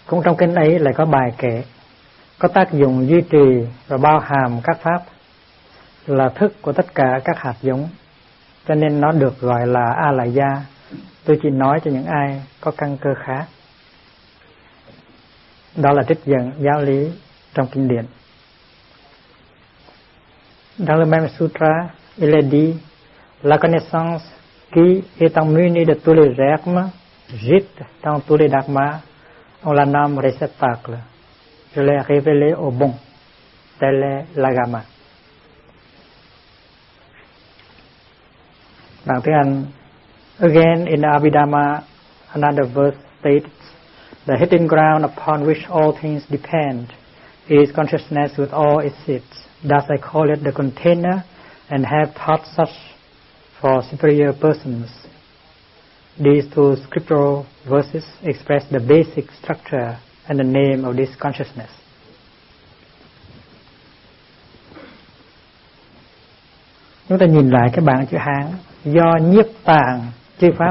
Cũng trong kinh ấy lại có bài kể có tác dụng duy trì và bao hàm các pháp, là thức của tất cả các hạt giống, cho nên nó được gọi là A La Gia. Tôi chỉ nói cho những ai có căn cơ khá. Đó là trích dẫn giáo lý trong kinh điển. Dans le même sutra, il est dit: la connaissance qui, étant munie de tous les germes, gîte dans tous les dharmas, on la nomme réceptacle. Je l'ai révélé au bon. Tel est l'agama. Bằng tiếng Anh. Again, in the Abhidhamma, another verse states: the hidden ground upon which all things depend is consciousness with all its seeds. Thus I call it the container, and have taught such for superior persons. These two scriptural verses express the basic structure and the name of this consciousness. Chúng ta nhìn lại cái bảng chữ Hán: do nhiếp tàng chư pháp.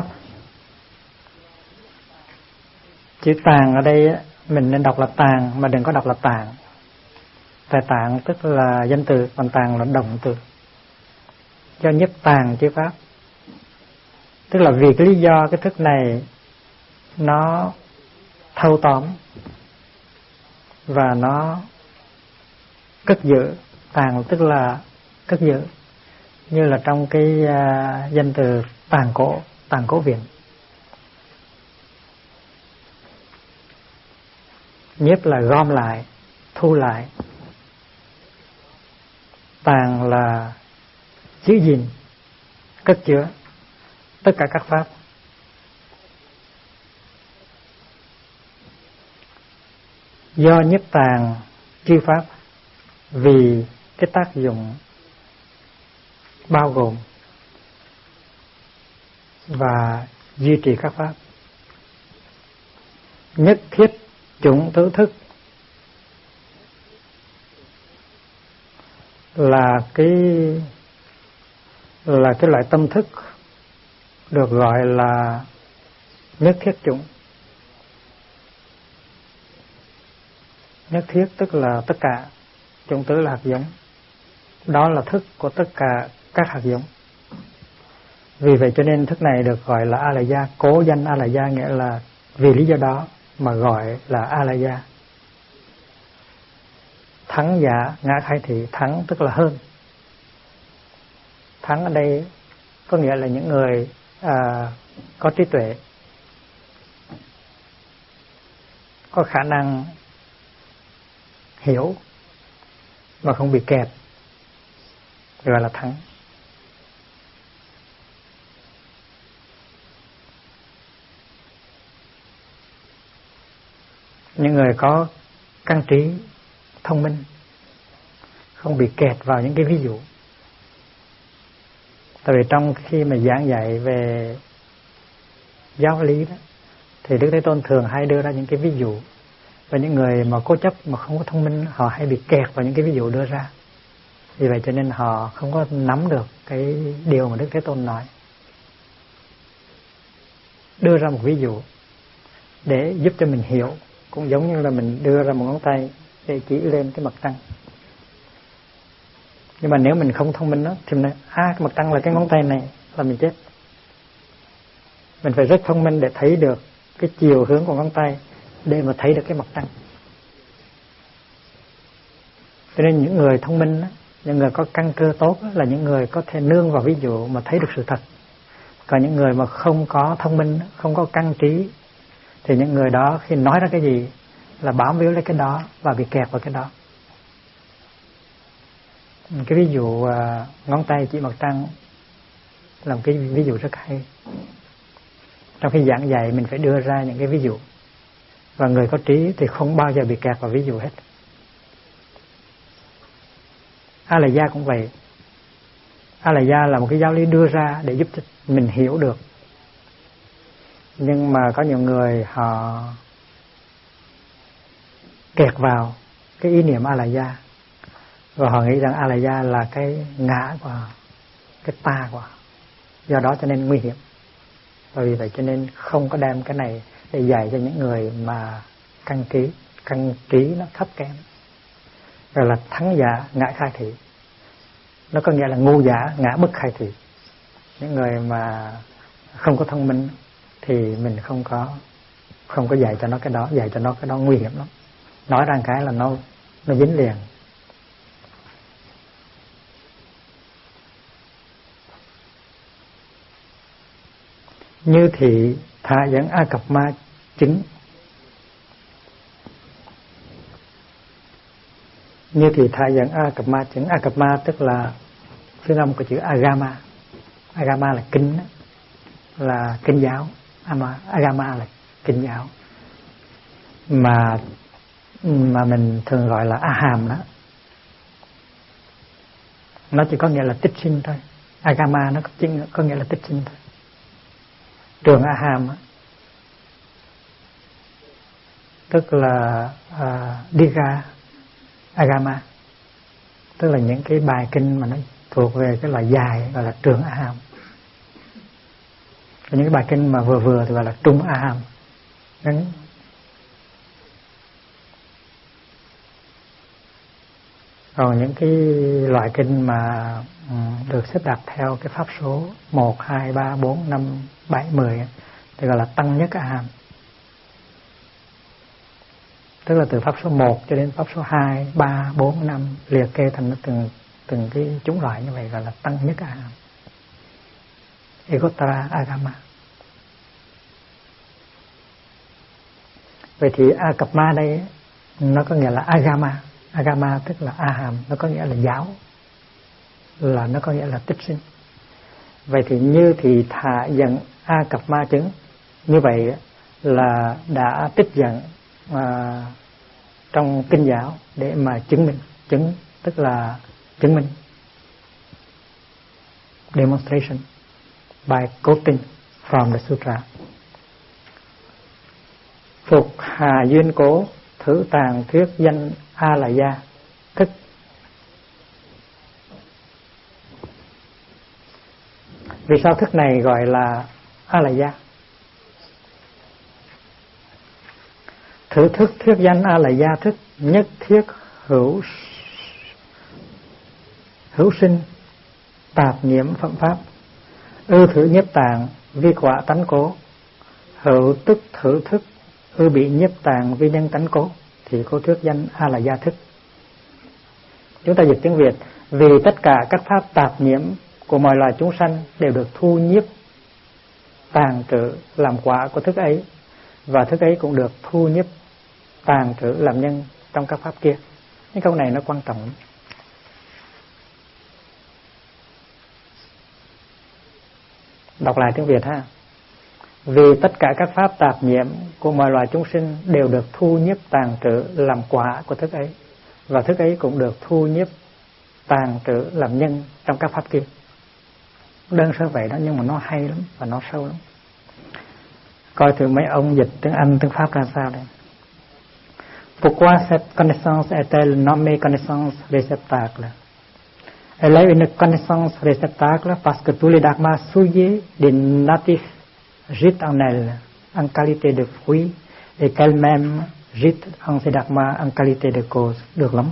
Chữ tàng ở đây mình nên đọc là tàng mà đừng có đọc là tạng. Tại tạng tức là danh từ, còn tàng là động từ. Do nhiếp tàng chư pháp, tức là vì cái lý do cái thức này nó thâu tóm và nó cất giữ. Tàng tức là cất giữ, như là trong cái danh từ tàng cổ viện. Nhiếp là gom lại, thu lại. Tàng là giữ gìn, cất chứa tất cả các pháp. Do nhiếp tàng chư pháp, vì cái tác dụng bao gồm và duy trì các pháp. Nhất thiết chủng tứ thức là cái loại tâm thức được gọi là nhất thiết chủng. Nhất thiết tức là tất cả, chủng tứ là hạt giống. Đó là thức của tất cả các hạt giống. Vì vậy cho nên thức này được gọi là A La Gia. Cố danh A La Gia nghĩa là vì lý do đó mà gọi là A La Gia. Thắng giả ngã khai thị. Thắng tức là hơn. Thắng ở đây có nghĩa là những người có trí tuệ, có khả năng hiểu mà không bị kẹt, gọi là thắng. Những người có căn trí thông minh, không bị kẹt vào những cái ví dụ. Tại vì trong khi mà giảng dạy về giáo lý đó, thì Đức Thế Tôn thường hay đưa ra những cái ví dụ. Và những người mà cố chấp mà không có thông minh, họ hay bị kẹt vào những cái ví dụ đưa ra. Vì vậy cho nên họ không có nắm được cái điều mà Đức Thế Tôn nói. Đưa ra một ví dụ để giúp cho mình hiểu, cũng giống như là mình đưa ra một ngón tay để chỉ lên cái mặt trăng. Nhưng mà nếu mình không thông minh đó, thì mình nói, cái mặt trăng là cái ngón tay này, là mình chết. Mình phải rất thông minh để thấy được cái chiều hướng của ngón tay, để mà thấy được cái mặt trăng. Cho nên những người thông minh đó, những người có căn cơ tốt đó, là những người có thể nương vào ví dụ mà thấy được sự thật. Còn những người mà không có thông minh, không có căn trí, thì những người đó khi nói ra cái gì là bám víu lấy cái đó và bị kẹt vào cái đó. Cái ví dụ ngón tay chỉ mặt trăng là một cái ví dụ rất hay. Trong khi giảng dạy mình phải đưa ra những cái ví dụ, và người có trí thì không bao giờ bị kẹt vào ví dụ hết. A La Gia cũng vậy. A La Gia là một cái giáo lý đưa ra để giúp cho mình hiểu được. Nhưng mà có nhiều người họ kẹt vào cái ý niệm A La Gia, và họ nghĩ rằng A La Gia là cái ngã của họ, cái ta của họ. Do đó cho nên nguy hiểm. Và vì vậy cho nên không có đem cái này để dạy cho những người mà căn trí nó thấp kém. Rồi là thắng giả ngã khai thị, nó có nghĩa là ngu giả ngã bất khai thị. Những người mà không có thông minh thì mình không có dạy cho nó cái đó, dạy cho nó cái đó nguy hiểm lắm. Nói ra cái là nó dính liền. Như thị thả dẫn A Cập Ma chứng. Như thị thả dẫn A Cập Ma chứng. A Cập Ma tức là phiên âm của chữ Agama. Agama là kinh, là kinh giáo. Agama là kinh giáo mà mình thường gọi là Aham đó. Nó chỉ có nghĩa là tích sinh thôi. Agama nó có nghĩa là tích sinh thôi. Trường Aham tức là Diga Agama, tức là những cái bài kinh mà nó thuộc về cái loại dài gọi là trường Aham. Những cái bài kinh mà vừa thì gọi là trung Aham. Còn những cái loại kinh mà được xếp đặt theo cái pháp số 1, 2, 3, 4, 5, 7, 10 thì gọi là tăng nhất Aham. Tức là từ pháp số 1 cho đến pháp số 2, 3, 4, 5 liệt kê thành từng cái chủng loại như vậy gọi là tăng nhất Aham. Egotara Agama. Vậy thì A Cập Ma đây nó có nghĩa là Agama. Agama tức là Aham, nó có nghĩa là giáo, là nó có nghĩa là tích sinh. Vậy thì như thì thả dẫn A Cập Ma chứng, như vậy là đã tích dẫn trong kinh giáo để mà chứng minh. Chứng tức là chứng minh, demonstration by quoting from the sutra. Phục hà duyên cố thử tàng thuyết danh A La Gia thức. Vì sao thức này gọi là A La Gia? Thử thức thuyết danh A La Gia thức nhất thiết hữu sinh tạp nhiễm phẩm pháp, ư thử nhiếp tàng vi quả tánh cố, hữu tức thử thức ư bị nhiếp tàng vi nhân tánh cố, thì có thuyết danh A La Gia thức. Chúng ta dịch tiếng Việt: vì tất cả các pháp tạp nhiễm của mọi loài chúng sanh đều được thu nhiếp tàng trữ làm quả của thức ấy, và thức ấy cũng được thu nhiếp tàng trữ làm nhân trong các pháp kia. Cái câu này nó quan trọng. Đọc lại tiếng Việt ha. Vì tất cả các pháp tạp nhiễm của mọi loài chúng sinh đều được thu nhiếp tàng trữ làm quả của thức ấy, và thức ấy cũng được thu nhiếp tàng trữ làm nhân trong các pháp kia. Đơn sơ vậy đó, nhưng mà nó hay lắm và nó sâu lắm. Coi thử mấy ông dịch tiếng Anh, tiếng Pháp ra sao đây. Pourquoi cette connaissance est-elle nommée connaissance réceptacle? Elle est une connaissance réceptacle parce que tous les dharmas souillés des natifs gîtent en elle en qualité de fruit et qu'elle-même gîte en ces dharmas en qualité de cause. Được lắm.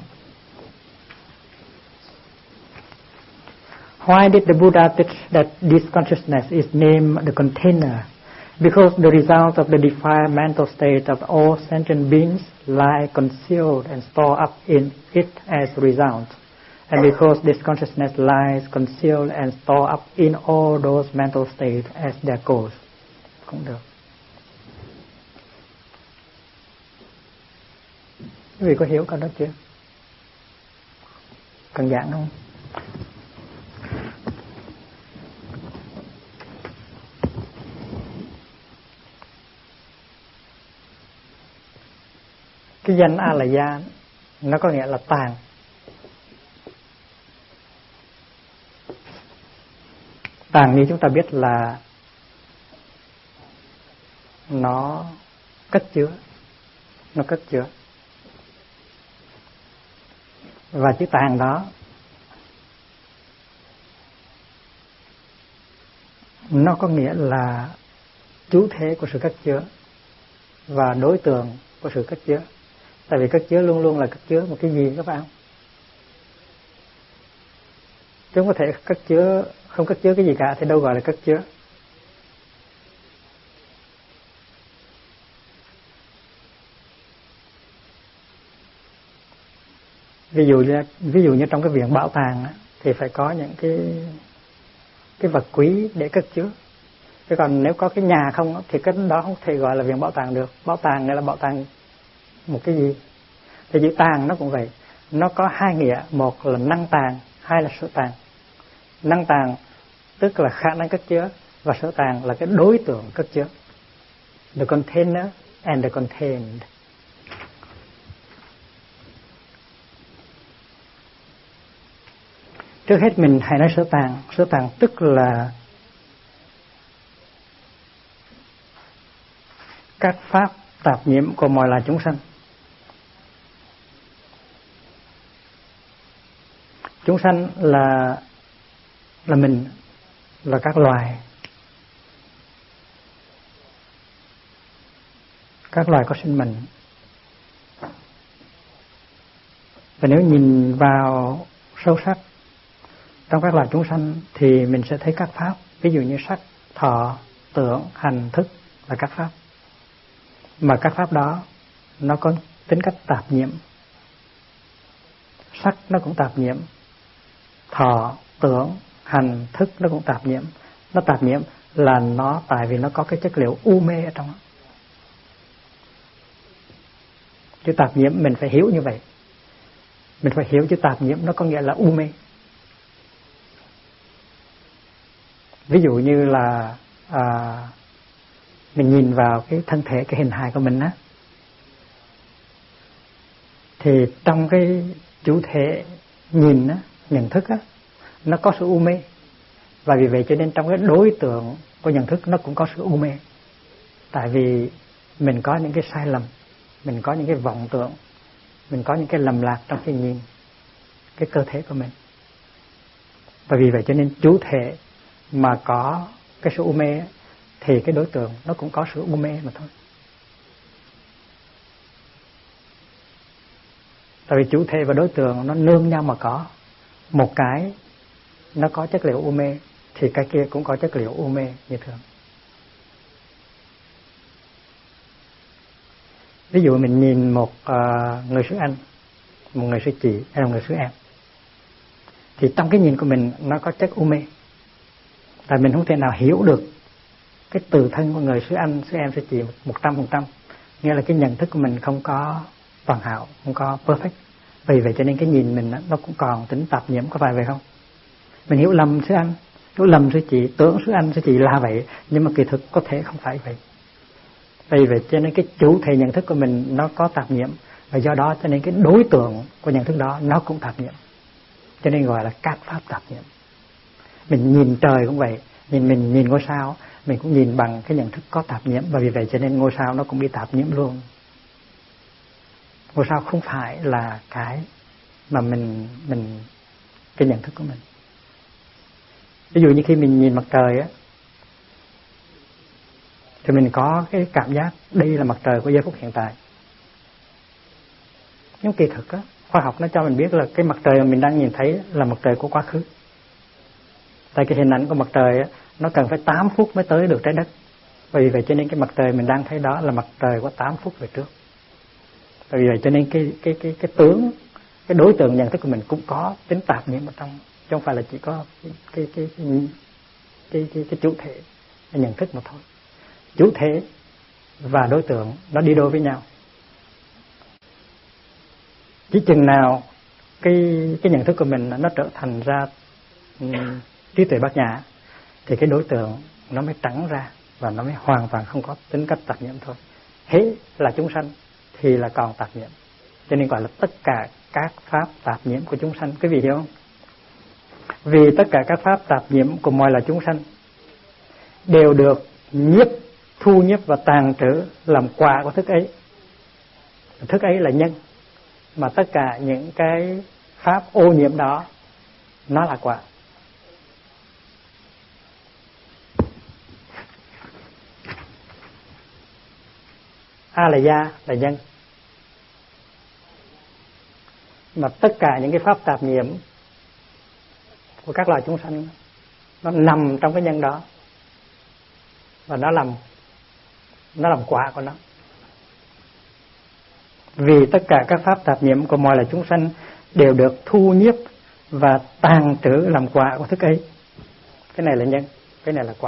Why did the Buddha teach that this consciousness is named the container? Because the result of the defiled mental state of all sentient beings lie concealed and stored up in it as a result. And because this consciousness lies concealed and stored up in all those mental states as their cause. Cũng được. Quý vị có hiểu câu đó chưa? Cần giảng không? Cái danh A La Gia nó có nghĩa là tàng. Tàng như chúng ta biết là nó cất chứa. Nó cất chứa. Và chữ tàng đó nó có nghĩa là chủ thể của sự cất chứa và đối tượng của sự cất chứa. Tại vì cất chứa luôn luôn là cất chứa một cái gì các bạn không? Chứ không có thể cất chứa, không cất chứa cái gì cả thì đâu gọi là cất chứa. Ví dụ như trong cái viện bảo tàng thì phải có những cái vật quý để cất chứa. Chứ còn nếu có cái nhà không thì cái đó không thể gọi là viện bảo tàng được. Bảo tàng này là bảo tàng một cái gì? Thì chữ tàng nó cũng vậy, nó có hai nghĩa, một là năng tàng, hai là sở tàng. Năng tàng tức là khả năng cất chứa, và sở tàng là cái đối tượng cất chứa. The container and the contained. Trước hết mình hãy nói sở tàng. Sở tàng tức là các pháp tạp nhiễm của mọi loài chúng sanh. Chúng sanh là mình, là các loài. Các loài có sinh mệnh. Và nếu nhìn vào sâu sắc trong các loài chúng sanh thì mình sẽ thấy các pháp, ví dụ như sắc, thọ, tưởng, hành, thức là các pháp. Mà các pháp đó nó có tính cách tạp nhiễm. Sắc nó cũng tạp nhiễm, thọ, tưởng, hành, thức nó cũng tạp nhiễm. Nó tạp nhiễm là nó tại vì nó có cái chất liệu u mê ở trong đó. Chữ tạp nhiễm mình phải hiểu như vậy. Mình phải hiểu chữ tạp nhiễm nó có nghĩa là u mê. Ví dụ như là mình nhìn vào cái thân thể, cái hình hài của mình á, thì trong cái chủ thể nhìn á, nhận thức á, nó có sự u mê. Và vì vậy cho nên trong cái đối tượng của nhận thức nó cũng có sự u mê. Tại vì mình có những cái sai lầm, mình có những cái vọng tưởng, mình có những cái lầm lạc trong khi nhìn cái cơ thể của mình. Và vì vậy cho nên chủ thể mà có cái sự u mê thì cái đối tượng nó cũng có sự u mê mà thôi. Tại vì chủ thể và đối tượng nó nương nhau mà có. Một cái nó có chất liệu u mê thì cái kia cũng có chất liệu u mê như thường. Ví dụ mình nhìn một người sư anh, một người sư chị hay là một người sư em, thì trong cái nhìn của mình nó có chất u mê. Tại mình không thể nào hiểu được cái tự thân của người sư anh, sư em, sư chị 100%. Nghĩa là cái nhận thức của mình không có hoàn hảo, không có perfect. Vì vậy cho nên cái nhìn mình nó cũng còn tính tạp nhiễm, có phải vậy không? Mình hiểu lầm sư anh, hiểu lầm sư chị, tưởng sư anh, sư chị là vậy, nhưng mà kỳ thực có thể không phải vậy. Vì vậy cho nên cái chủ thể nhận thức của mình nó có tạp nhiễm, và do đó cho nên cái đối tượng của nhận thức đó nó cũng tạp nhiễm. Cho nên gọi là các pháp tạp nhiễm. Mình nhìn trời cũng vậy, mình nhìn ngôi sao, mình cũng nhìn bằng cái nhận thức có tạp nhiễm, và vì vậy cho nên ngôi sao nó cũng bị tạp nhiễm luôn. Ngôi sao không phải là cái mà mình cái nhận thức của mình. Ví dụ như khi mình nhìn mặt trời á, thì mình có cái cảm giác đây là mặt trời của giây phút hiện tại. Nhưng kỳ thực á, khoa học nó cho mình biết là cái mặt trời mà mình đang nhìn thấy là mặt trời của quá khứ. Tại cái hình ảnh của mặt trời á, nó cần phải 8 phút mới tới được trái đất. Vì vậy cho nên cái mặt trời mình đang thấy đó là mặt trời của 8 phút về trước. Vì vậy cho nên cái tướng, cái đối tượng nhận thức của mình cũng có tính tạp nhiễm ở trong, chứ không phải là chỉ có cái chủ thể, cái nhận thức mà thôi. Chủ thể và đối tượng nó đi đôi với nhau. Chỉ chừng nào cái nhận thức của mình nó trở thành ra trí tuệ bát nhã thì cái đối tượng nó mới trắng ra và nó mới hoàn toàn không có tính cách tạp nhiễm thôi. Hễ là chúng sanh thì là còn tạp nhiễm. Cho nên gọi là tất cả các pháp tạp nhiễm của chúng sanh. Quý vị hiểu không? Vì tất cả các pháp tạp nhiễm của mọi loài chúng sanh đều được thu nhiếp và tàn trữ làm quả của thức ấy. Thức ấy là nhân, mà tất cả những cái pháp ô nhiễm đó nó là quả. A là gia là nhân, mà tất cả những cái pháp tạp nhiễm của các loài chúng sanh nó nằm trong cái nhân đó, và nó làm quả của nó. Vì tất cả các pháp tạp nhiễm của mọi loài chúng sanh đều được thu nhiếp và tàn trữ làm quả của thức ấy. Cái này là nhân, cái này là quả.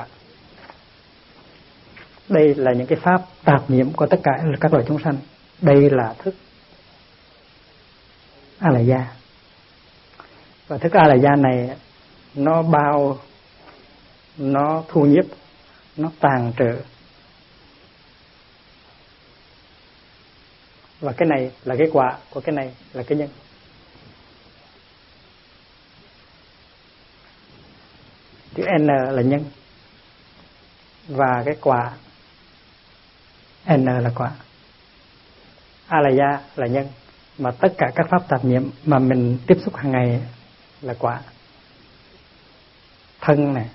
Đây là những cái pháp tạp nhiễm của tất cả các loài chúng sanh. Đây là thức A La gia. Và thức A La gia này nó thu nhiếp, nó tàn trữ. Và cái này là cái quả của cái này là cái nhân. Chữ N là nhân và cái quả N là quả. A La gia là nhân, mà tất cả các pháp tạp nhiễm mà mình tiếp xúc hàng ngày là quả. Thân này,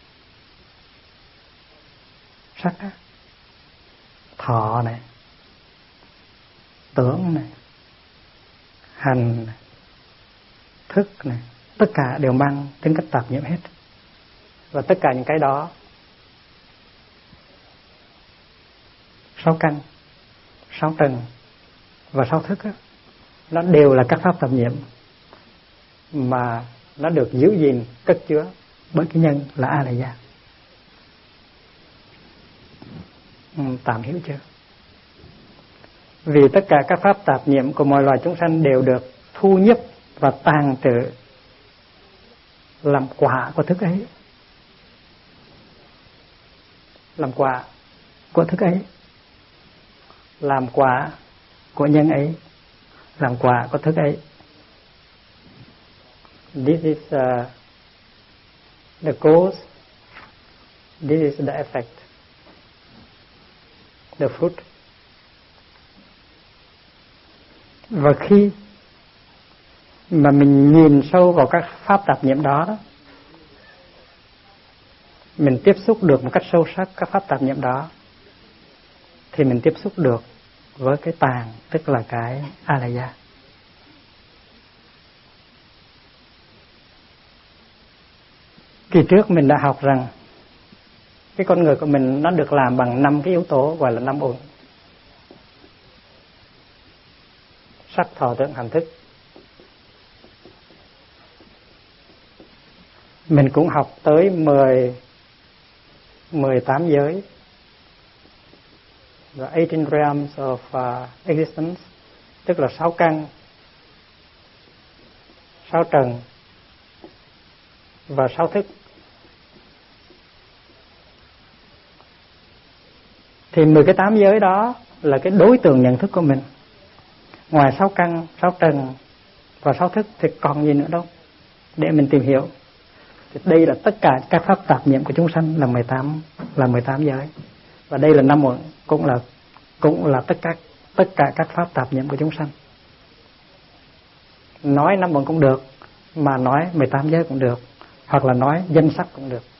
sắc này, thọ này, tưởng này, hành này, thức này, tất cả đều mang tính cách tạp nhiễm hết. Và tất cả những cái đó, 6 căn, 6 trần và 6 thức đó, nó đều là các pháp tạp nhiễm mà nó được giữ gìn, cất chứa bởi cái nhân là A La gia. Tạm hiểu chưa? Vì tất cả các pháp tạp nhiễm của mọi loài chúng sanh đều được thu nhiếp và tàn trữ làm quả của thức ấy, làm quả của thức ấy, làm quả của nhân ấy, làm quả của thức ấy. This is the cause, this is the effect, the fruit. Và khi mà mình nhìn sâu vào các pháp tạp nhiễm đó, mình tiếp xúc được một cách sâu sắc các pháp tạp nhiễm đó, thì mình tiếp xúc được với cái tàn, tức là cái A La gia. Kỳ trước mình đã học rằng cái con người của mình nó được làm bằng 5 cái yếu tố gọi là 5 uẩn: sắc, thọ, tưởng, hành, thức. Mình cũng học tới 18 giới, the 18 realms of existence, tức là 6 căn, 6 trần và 6 thức. Thì 18 giới đó là cái đối tượng nhận thức của mình. Ngoài 6 căn, 6 trần và 6 thức thì còn gì nữa đâu để mình tìm hiểu. Thì đây là tất cả các pháp tạp nhiễm của chúng sanh là 18 giới. Và đây là 5 uẩn, cũng là tất cả các pháp tạp nhiễm của chúng sanh. Nói 5 uẩn cũng được, mà nói 18 giới cũng được, hoặc là nói danh sắc cũng được.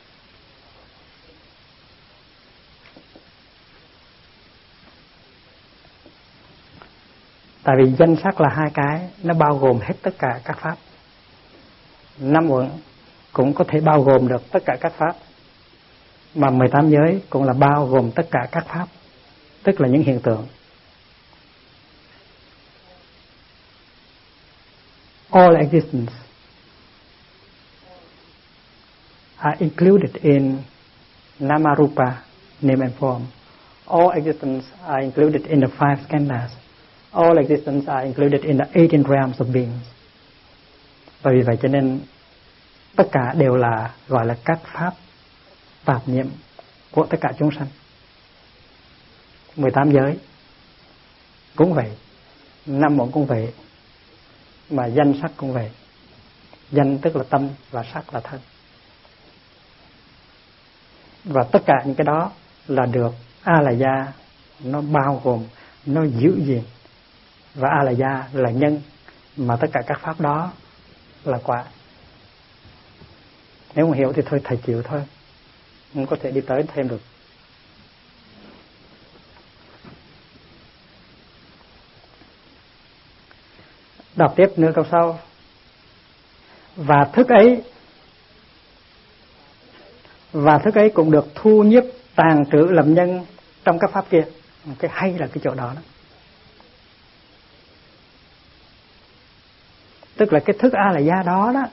Tại vì danh sắc là hai cái, nó bao gồm hết tất cả các pháp. 5 uẩn cũng có thể bao gồm được tất cả các pháp, mà 18 giới cũng là bao gồm tất cả các pháp, tức là những hiện tượng. All existence are included in Namarupa, name and form. All existence are included in the 5 skandhas. All existence are included in the 18 realms of beings. Và vì vậy cho nên tất cả đều là gọi là các pháp tạp nhiễm của tất cả chúng sanh. 18 giới cũng vậy, 5 uẩn cũng vậy, mà danh sắc cũng vậy. Danh tức là tâm và sắc là thân. Và tất cả những cái đó là được A La gia nó bao gồm, nó giữ gìn. Và A La gia là nhân, mà tất cả các pháp đó là quả. Nếu không hiểu thì thôi thầy chịu thôi, không có thể đi tới thêm được. Đọc tiếp nửa câu sau. Và thức ấy cũng được thu nhiếp tàng trữ làm nhân trong các pháp kia. Cái hay là cái chỗ đó đó. Tức là cái thức A la gia đó đó,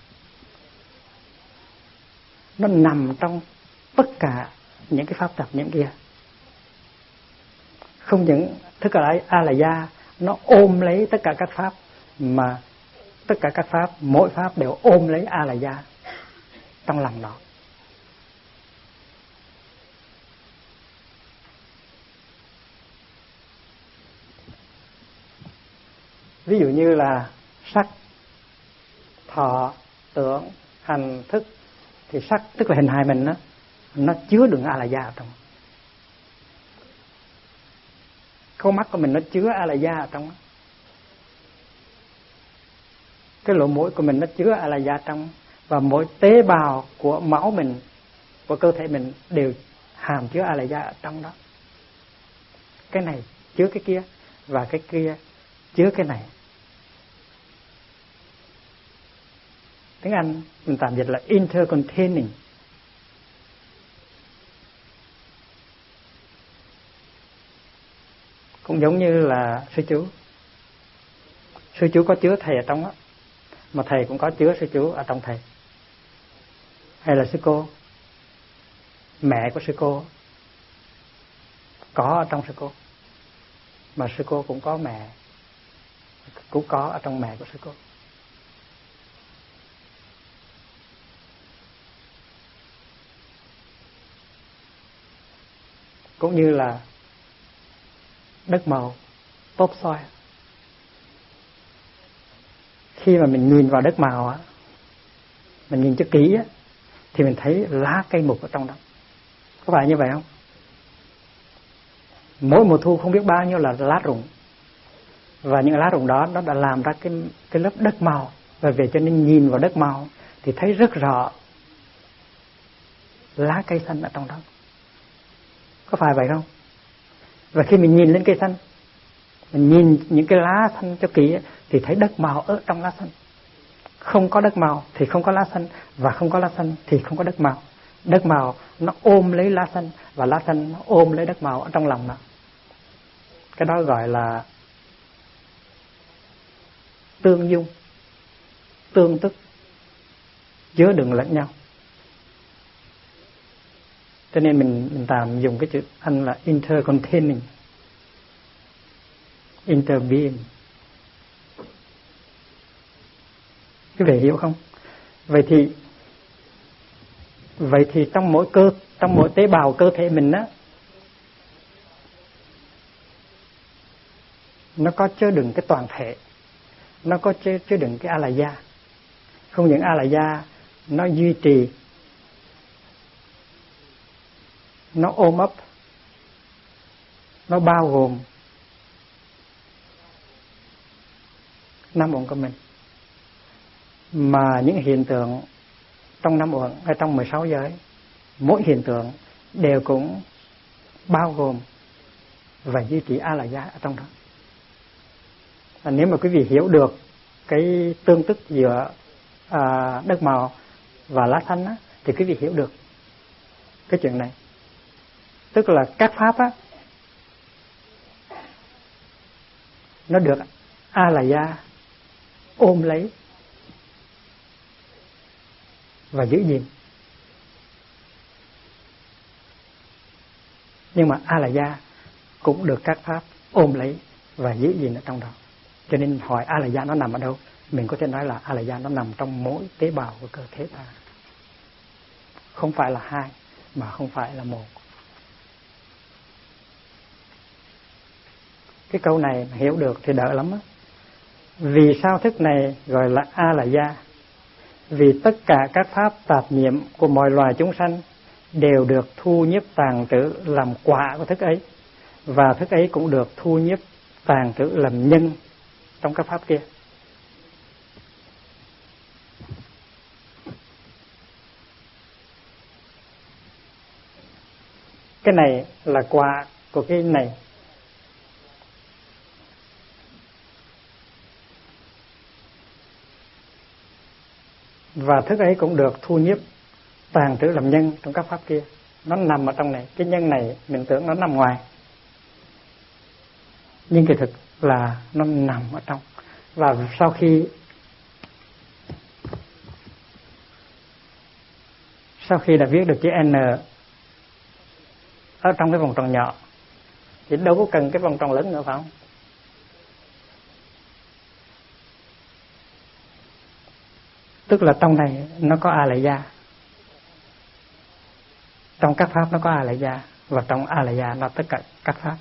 nó nằm trong tất cả những cái pháp tập những kia. Không những thức A la gia nó ôm lấy tất cả các pháp, mà tất cả các pháp, mỗi pháp đều ôm lấy A la gia trong lòng nó. Ví dụ như là sắc, thọ, tưởng, hành, thức, thì sắc tức là hình hài mình đó, nó chứa đựng A la gia ở trong. Con mắt của mình nó chứa A la gia ở trong. Cái lỗ mũi của mình nó chứa A la gia trong, và mỗi tế bào của máu mình, của cơ thể mình đều hàm chứa A la gia ở trong đó. Cái này chứa cái kia, và cái kia chứa cái này. Tiếng Anh mình tạm dịch là intercontaining. Cũng giống như là sư chú. Sư chú có chứa thầy ở trong đó, mà thầy cũng có chứa sư chú ở trong thầy. Hay là sư cô, mẹ của sư cô có ở trong sư cô, mà sư cô cũng có mẹ, cũng có ở trong mẹ của sư cô. Cũng như là đất màu, tốt soi. Khi mà mình nhìn vào đất màu á, mình nhìn cho kỹ á, thì mình thấy lá cây mục ở trong đó. Có phải như vậy không? Mỗi mùa thu không biết bao nhiêu là lá rụng, và những lá rụng đó nó đã làm ra cái lớp đất màu. Và về cho nên nhìn vào đất màu thì thấy rất rõ lá cây xanh ở trong đó. Có phải vậy không? Và khi mình nhìn lên cây xanh, mình nhìn những cái lá xanh cho kỹ thì thấy đất màu ở trong lá xanh. Không có đất màu thì không có lá xanh, và không có lá xanh thì không có đất màu. Đất màu nó ôm lấy lá xanh, và lá xanh nó ôm lấy đất màu ở trong lòng nó. Cái đó gọi là tương dung, tương tức, chứa đựng lẫn nhau. Cho nên mình tạm dùng cái chữ Anh là intercontaining, interbeing. Quý vị hiểu không? Vậy thì trong mỗi tế bào cơ thể mình á, nó có chứa đựng cái toàn thể, nó có chứa đựng cái A la gia. Không những A la gia nó duy trì, nó ôm ấp, nó bao gồm năm uẩn của mình, mà những hiện tượng trong năm uẩn hay trong 16 giới, mỗi hiện tượng đều cũng bao gồm và duy trì A la gia ở trong đó. Nếu mà quý vị hiểu được cái tương tức giữa đất màu và lá xanh á, thì quý vị hiểu được cái chuyện này. Tức là các pháp á, nó được A la gia ôm lấy và giữ gìn. Nhưng mà A la gia cũng được các pháp ôm lấy và giữ gìn ở trong đó. Cho nên hỏi A la gia nó nằm ở đâu, mình có thể nói là A la gia nó nằm trong mỗi tế bào của cơ thể ta. Không phải là hai, mà không phải là một. Cái câu này hiểu được thì đỡ lắm á. Vì sao thức này gọi là A la gia? Vì tất cả các pháp tạp niệm của mọi loài chúng sanh đều được thu nhiếp tàng trữ làm quả của thức ấy, và thức ấy cũng được thu nhiếp tàng trữ làm nhân trong các pháp kia. Cái này là quả của cái này. Và thức ấy cũng được thu nhiếp tàng trữ làm nhân trong các pháp kia. Nó nằm ở trong này. Cái nhân này mình tưởng nó nằm ngoài, nhưng kỳ thực là nó nằm ở trong. Và sau khi đã viết được chữ N ở trong cái vòng tròn nhỏ thì đâu có cần cái vòng tròn lớn nữa, phải không? Tức là trong này nó có A Lại Gia. Trong các pháp nó có A Lại Gia, và trong A Lại Gia nó tất cả các pháp.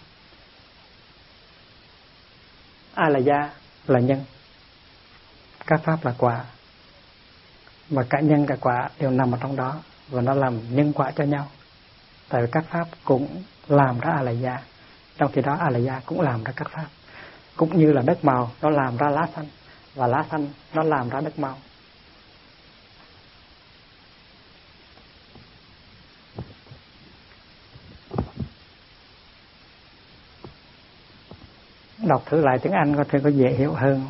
A Lại Gia là nhân, các pháp là quả, và cả nhân cả quả đều nằm ở trong đó, và nó làm nhân quả cho nhau. Tại vì các pháp cũng làm ra A Lại Gia, trong khi đó A Lại Gia cũng làm ra các pháp. Cũng như là đất màu nó làm ra lá xanh, và lá xanh nó làm ra đất màu. Đọc thử lại tiếng Anh coi thử có dễ hiểu hơn.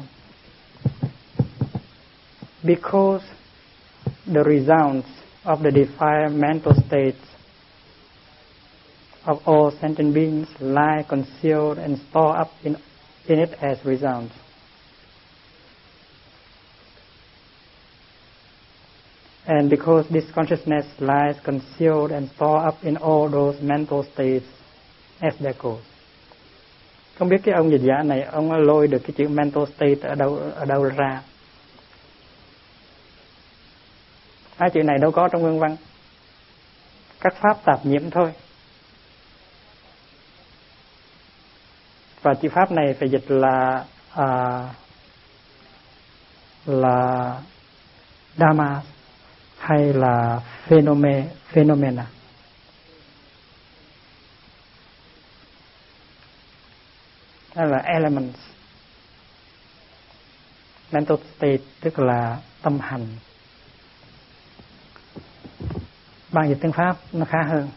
Because the results of the defiant mental states of all sentient beings lie concealed and stored up in it as results. And because this consciousness lies concealed and stored up in all those mental states as their cause. Không biết cái ông dịch giả này, ông lôi được cái chữ mental state ở đâu ra? Hai chữ này đâu có trong nguyên văn. Các pháp tạp nhiễm thôi. Và chữ pháp này phải dịch là dhamma hay là phenomena. Hay là elements. Mental state tức là tâm hành. Bản dịch tiếng Pháp nó khá hơn.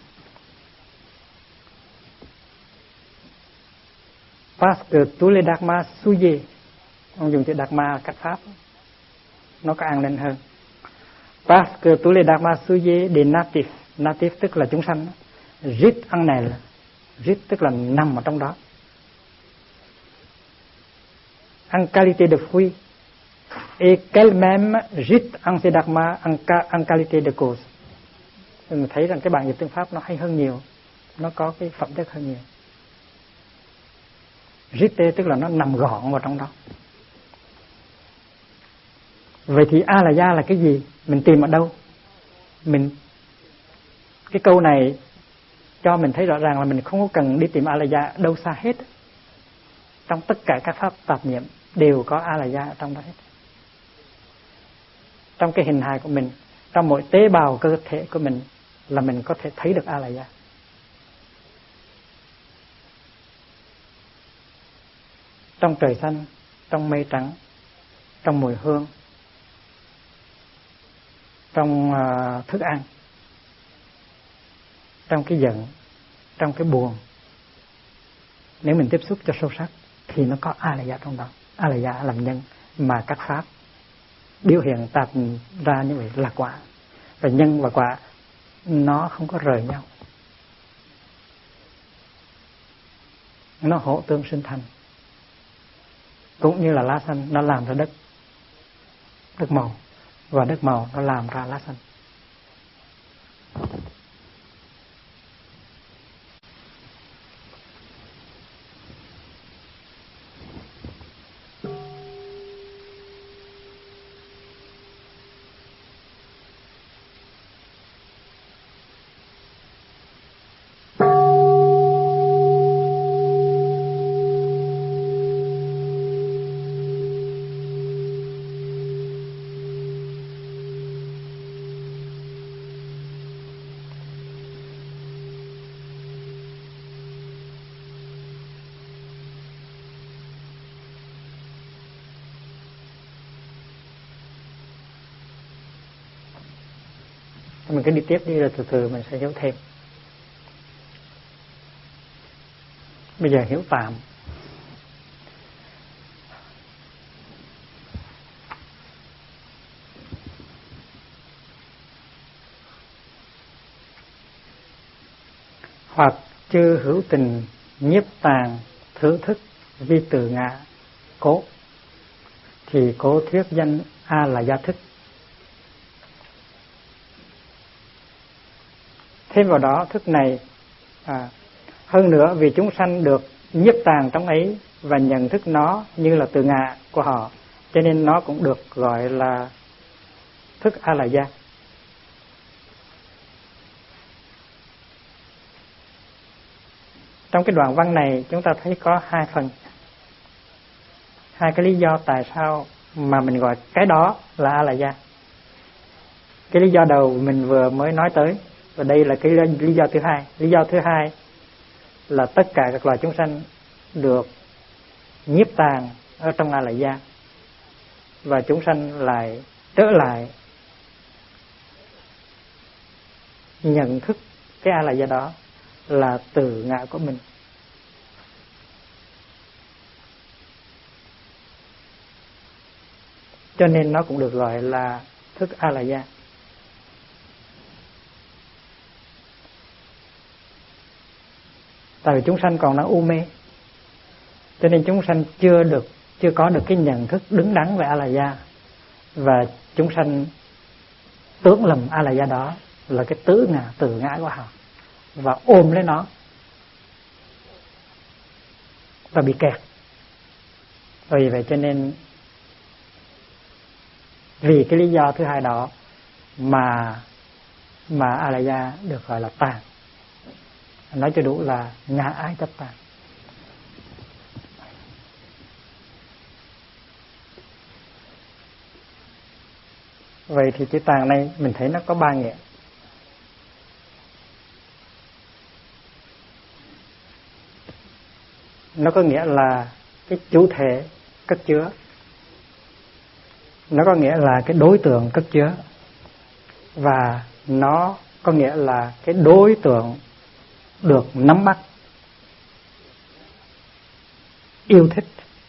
Parce que tous les dharmas sujets, ông dùng chữ dharma các pháp, nó có an ninh hơn. Parce que tous les dharmas sujets des natifs, natif tức là chúng sanh, rít ăn này là rít tức là nằm ở trong đó. En qualité de fruit et qu'elle-même rít en ces dharmas en qualité de cause. Mình thấy rằng cái bản dịch tiếng Pháp nó hay hơn nhiều, nó có cái phẩm chất hơn nhiều. Rite tức là nó nằm gọn vào trong đó. Vậy thì A Lại Gia là cái gì? Mình tìm ở đâu? Cái câu này cho mình thấy rõ ràng là mình không có cần đi tìm A Lại Gia đâu xa hết. Trong tất cả các pháp tạp niệm đều có A Lại Gia ở trong đó hết. Trong cái hình hài của mình, trong mỗi tế bào cơ thể của mình là mình có thể thấy được A Lại Gia. Trong trời xanh, trong mây trắng, trong mùi hương, trong thức ăn, trong cái giận, trong cái buồn. Nếu mình tiếp xúc cho sâu sắc thì nó có A Lại Gia trong đó. A Lại Gia làm nhân mà các pháp biểu hiện tạp ra như vậy là quả. Và nhân và quả nó không có rời nhau, nó hỗ tương sinh thành. Cũng như là lá xanh nó làm ra đất màu, và đất màu nó làm ra lá xanh. Mình cứ đi tiếp đi rồi từ từ mình sẽ hiểu thêm. Bây giờ hiểu tạm. hoặc chư hữu tình nhiếp tàng thứ thức vi từ ngã cố, thì cố thuyết danh A là gia thức. Thêm vào đó thức này hơn nữa vì chúng sanh được nhiếp tàng trong ấy và nhận thức nó như là từ ngã của họ, cho nên nó cũng được gọi là thức A la gia. Trong cái đoạn văn này chúng ta thấy có hai phần, hai cái lý do tại sao mà mình gọi cái đó là A la gia. Cái lý do đầu mình vừa mới nói tới, và đây là cái lý do thứ hai. Lý do thứ hai là tất cả các loài chúng sanh được nhiếp tàng ở trong A la gia, và chúng sanh lại trở lại nhận thức cái A la gia đó là từ ngã của mình. Cho nên nó cũng được gọi là thức A la gia. Tại vì chúng sanh còn đang u mê, cho nên chúng sanh chưa có được cái nhận thức đứng đắn về A la gia, và chúng sanh tưởng lầm A la gia đó là cái từ ngã của họ, và ôm lấy nó và bị kẹt. Vì vậy cho nên vì cái lý do thứ hai đó mà A la gia được gọi là tàng. Nói cho đủ là ngã ái chấp tàng. Vậy thì chữ tàng này mình thấy nó có ba nghĩa. Nó có nghĩa là cái chủ thể cất chứa, nó có nghĩa là cái đối tượng cất chứa, và nó có nghĩa là cái đối tượng được nắm bắt, yêu thích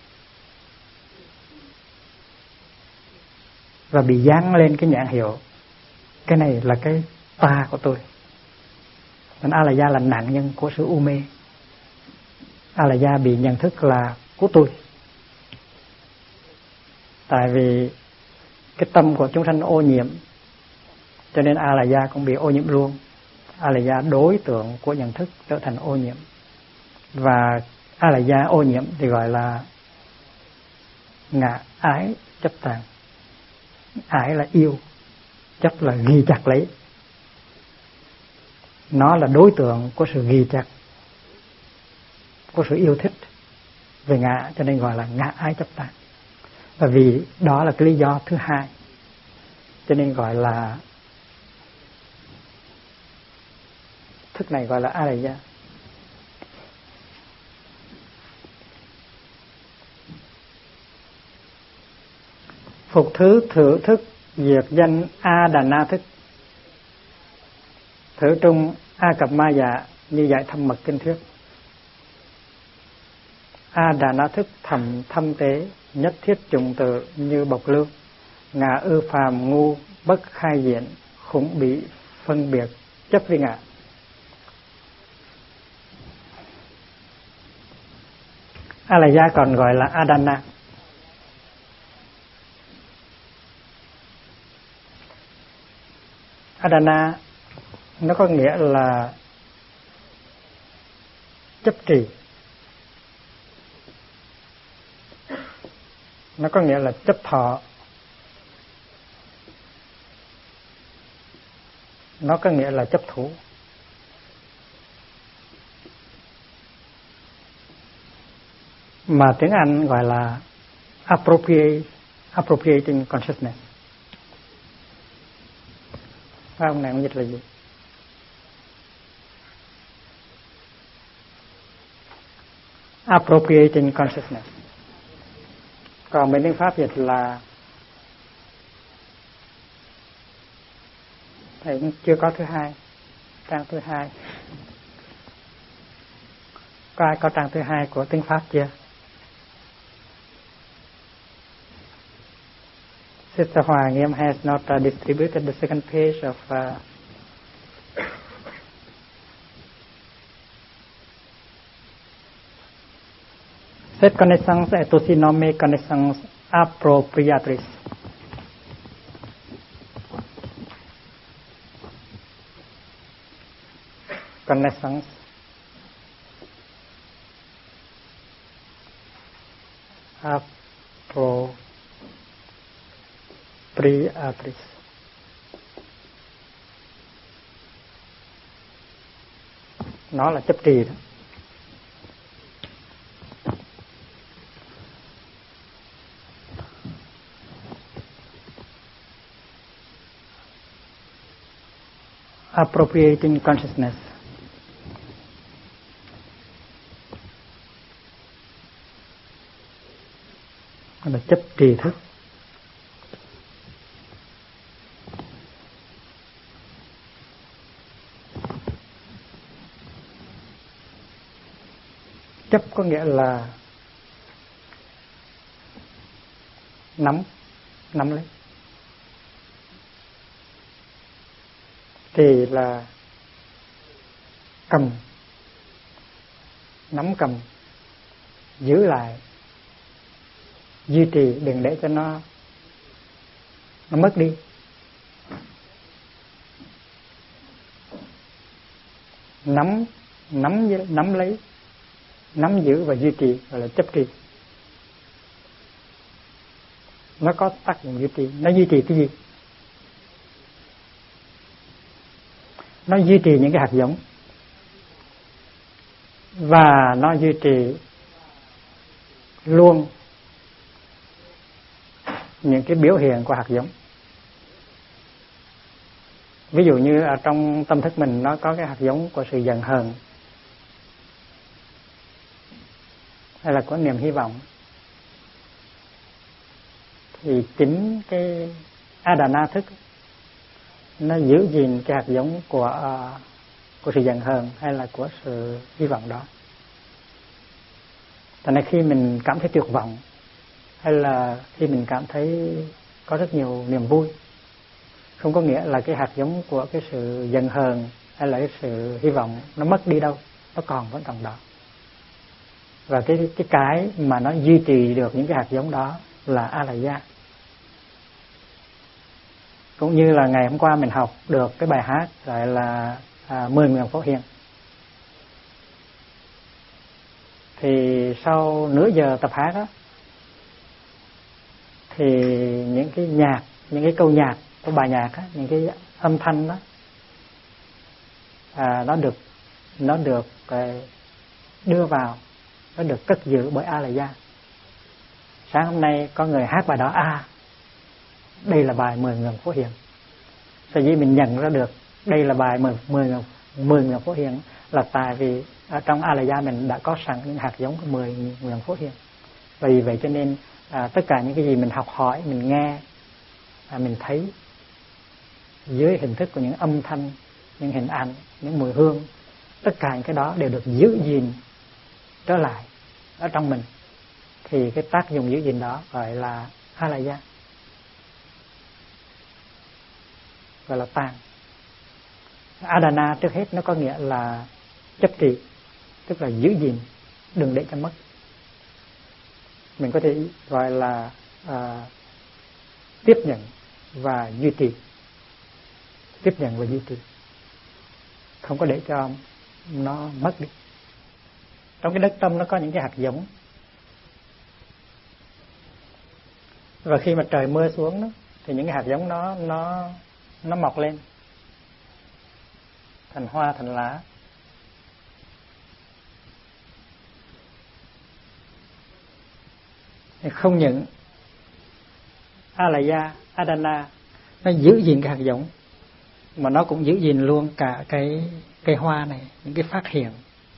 và bị dán lên cái nhãn hiệu cái này là cái ta của tôi. Nên A la gia là nạn nhân của sự u mê. A la gia bị nhận thức là của tôi. Tại vì cái tâm của chúng sanh ô nhiễm, cho nên A la gia cũng bị ô nhiễm luôn. A la gia đối tượng của nhận thức trở thành ô nhiễm, và A la gia ô nhiễm thì gọi là ngã ái chấp tàng. Ái là yêu, chấp là ghi chặt lấy. Nó là đối tượng của sự ghi chặt, của sự yêu thích về ngã, cho nên gọi là ngã ái chấp tàng. Và vì đó là cái lý do thứ hai, cho nên gọi là thức này gọi là A la gia. Phục thứ thử thức diệt danh A Đà Na thức. Thử trung A Cập Ma Dạ như giải thâm mật kinh thuyết. A Đà Na thức thâm tế nhất thiết trùng tự như bộc lưu. Ngã ư phàm ngu bất khai diện khủng bị phân biệt chấp với ngã. A la gia còn gọi là Adana. Adana nó có nghĩa là chấp trì, nó có nghĩa là chấp thọ, nó có nghĩa là chấp thủ. Mà tiếng Anh gọi là appropriating consciousness. Ông này ông dịch là gì? Appropriating consciousness. Còn bên tiếng Pháp dịch là, thầy cũng chưa có thứ hai, trang thứ hai. Có ai có trang thứ hai của tiếng Pháp chưa? Sister Hoa Nghiêm has not distributed the second page of Cette connaissance est aussi nommée connaissance appropriatrice. Connaissance appropriatrice. Nó là chấp trì đó. Appropriating consciousness. Là chấp trì thức. Chấp có nghĩa là nắm lấy. Thì là cầm, nắm cầm, giữ lại, duy trì, đừng để cho nó mất đi. Nắm lấy, nắm giữ và duy trì gọi là chấp trì. Nó có tác dụng duy trì. Nó duy trì cái gì? Nó duy trì những cái hạt giống, và nó duy trì luôn những cái biểu hiện của hạt giống. Ví dụ như ở trong tâm thức mình nó có cái hạt giống của sự giận hờn, hay là có niềm hy vọng, thì chính cái Adana thức nó giữ gìn cái hạt giống của sự giận hờn hay là của sự hy vọng đó. Thành ra khi mình cảm thấy tuyệt vọng, hay là khi mình cảm thấy có rất nhiều niềm vui, không có nghĩa là cái hạt giống của cái sự giận hờn hay là cái sự hy vọng nó mất đi đâu, nó vẫn còn đó. Và cái mà nó duy trì được những cái hạt giống đó là Alaya. Cũng như là ngày hôm qua mình học được cái bài hát gọi là 10 nguyện phổ hiền. Thì sau nửa giờ tập hát đó, thì những cái nhạc, những cái câu nhạc của bài nhạc á, những cái âm thanh đó, nó được đưa vào, nó được cất giữ bởi Alaya. Sáng hôm nay có người hát bài đó, đây là bài 10 nguyện phổ hiền. Sở dĩ mình nhận ra được đây là bài 10 nguyện phổ hiền là tại vì ở trong Alaya mình đã có sẵn những hạt giống của 10 nguyện phổ hiền. Vì vậy cho nên tất cả những cái gì mình học hỏi, mình nghe, mình thấy dưới hình thức của những âm thanh, những hình ảnh, những mùi hương, tất cả những cái đó đều được giữ gìn trở lại ở trong mình. Thì cái tác dụng giữ gìn đó gọi là Alaya, gọi là tàng. Adana trước hết nó có nghĩa là chấp trì, tức là giữ gìn, đừng để cho mất. Mình có thể gọi là tiếp nhận và duy trì. Tiếp nhận và duy trì, không có để cho nó mất đi. Trong cái đất tâm nó có những cái hạt giống, và khi mà trời mưa xuống đó, thì những cái hạt giống đó nó mọc lên thành hoa, thành lá. Thì không những Alaya, Adana nó giữ gìn cái hạt giống, mà nó cũng giữ gìn luôn cả cái cây hoa này, những cái phát hiện.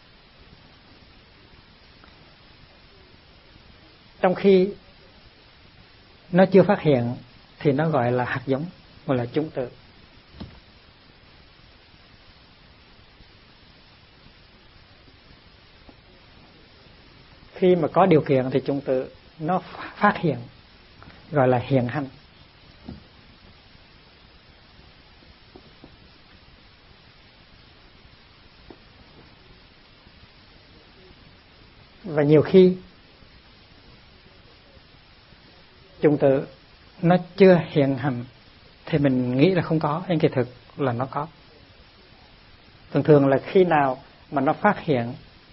Trong khi nó chưa phát hiện thì nó gọi là hạt giống, gọi là chủng tử. Khi mà có điều kiện thì chủng tử nó phát hiện, gọi là hiện hành. Và nhiều khi chủng tử nó chưa hiện hành thì mình nghĩ là không có, nhưng kỳ thực là nó có. Thường thường là khi nào mà nó phát hiện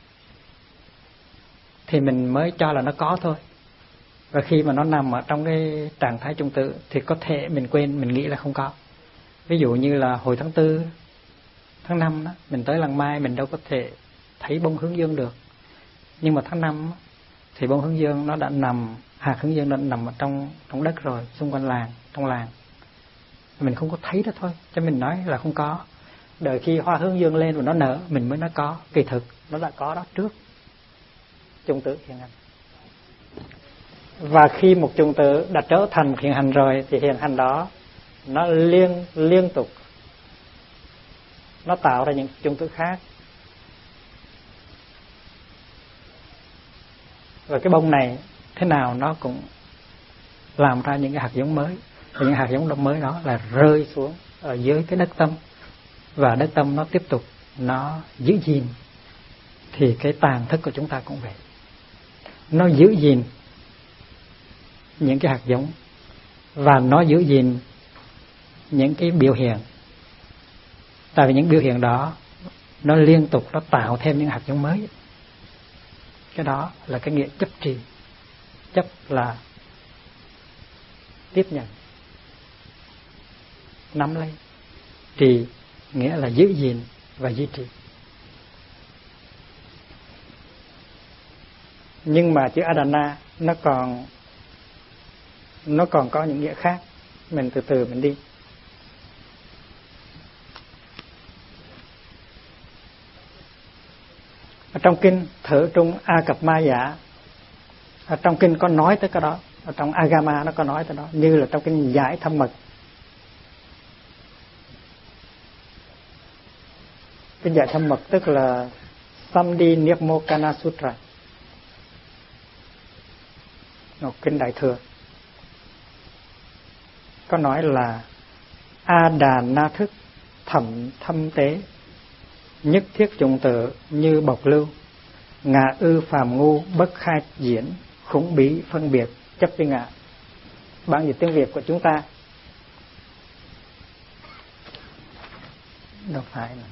thì mình mới cho là nó có thôi. Và khi mà nó nằm ở trong cái trạng thái chủng tử thì có thể mình quên, mình nghĩ là không có. Ví dụ như là hồi tháng 4, tháng 5 đó, mình tới Lăng Mai mình đâu có thể thấy bông hướng dương được. Nhưng mà tháng 5 thì bông hướng dương nó đã nằm, hạt hướng dương nó nằm ở trong đất rồi, xung quanh làng, trong làng. Mình không có thấy đó thôi, cho mình nói là không có. Đợi khi hoa hướng dương lên và nó nở, mình mới nói có. Kỳ thực nó đã có đó trước chủng tử hiện hành. Và khi một chủng tử đã trở thành hiện hành rồi thì hiện hành đó nó liên tục nó tạo ra những chủng tử khác. Và cái bông này thế nào nó cũng làm ra những cái hạt giống mới. Và những hạt giống mới đó là rơi xuống ở dưới cái đất tâm. Và đất tâm nó tiếp tục nó giữ gìn. Thì cái tàng thức của chúng ta cũng vậy. Nó giữ gìn những cái hạt giống và nó giữ gìn những cái biểu hiện. Tại vì những biểu hiện đó nó liên tục nó tạo thêm những hạt giống mới. Cái đó là cái nghĩa chấp trì. Chấp là tiếp nhận, nắm lấy. Trì nghĩa là giữ gìn và duy trì. Nhưng mà chữ Adana nó còn có những nghĩa khác. Mình từ từ mình đi. Ở trong kinh Thở Trung A Cập Ma Giả, ở trong kinh có nói tới cái đó. Ở trong Agama nó có nói tới đó. Như là trong kinh Giải Thâm Mật. Kinh Giải Thâm Mật tức là Samdi Nirmokana Sutra, một kinh Đại Thừa. Có nói là A Đà Na Thức thâm tế, nhất thiết chủng tử như bộc lưu, ngạ ư phàm ngu bất khai diễn, khủng bí phân biệt chấp với ngạ. Bản dịch tiếng Việt của chúng ta đâu phải là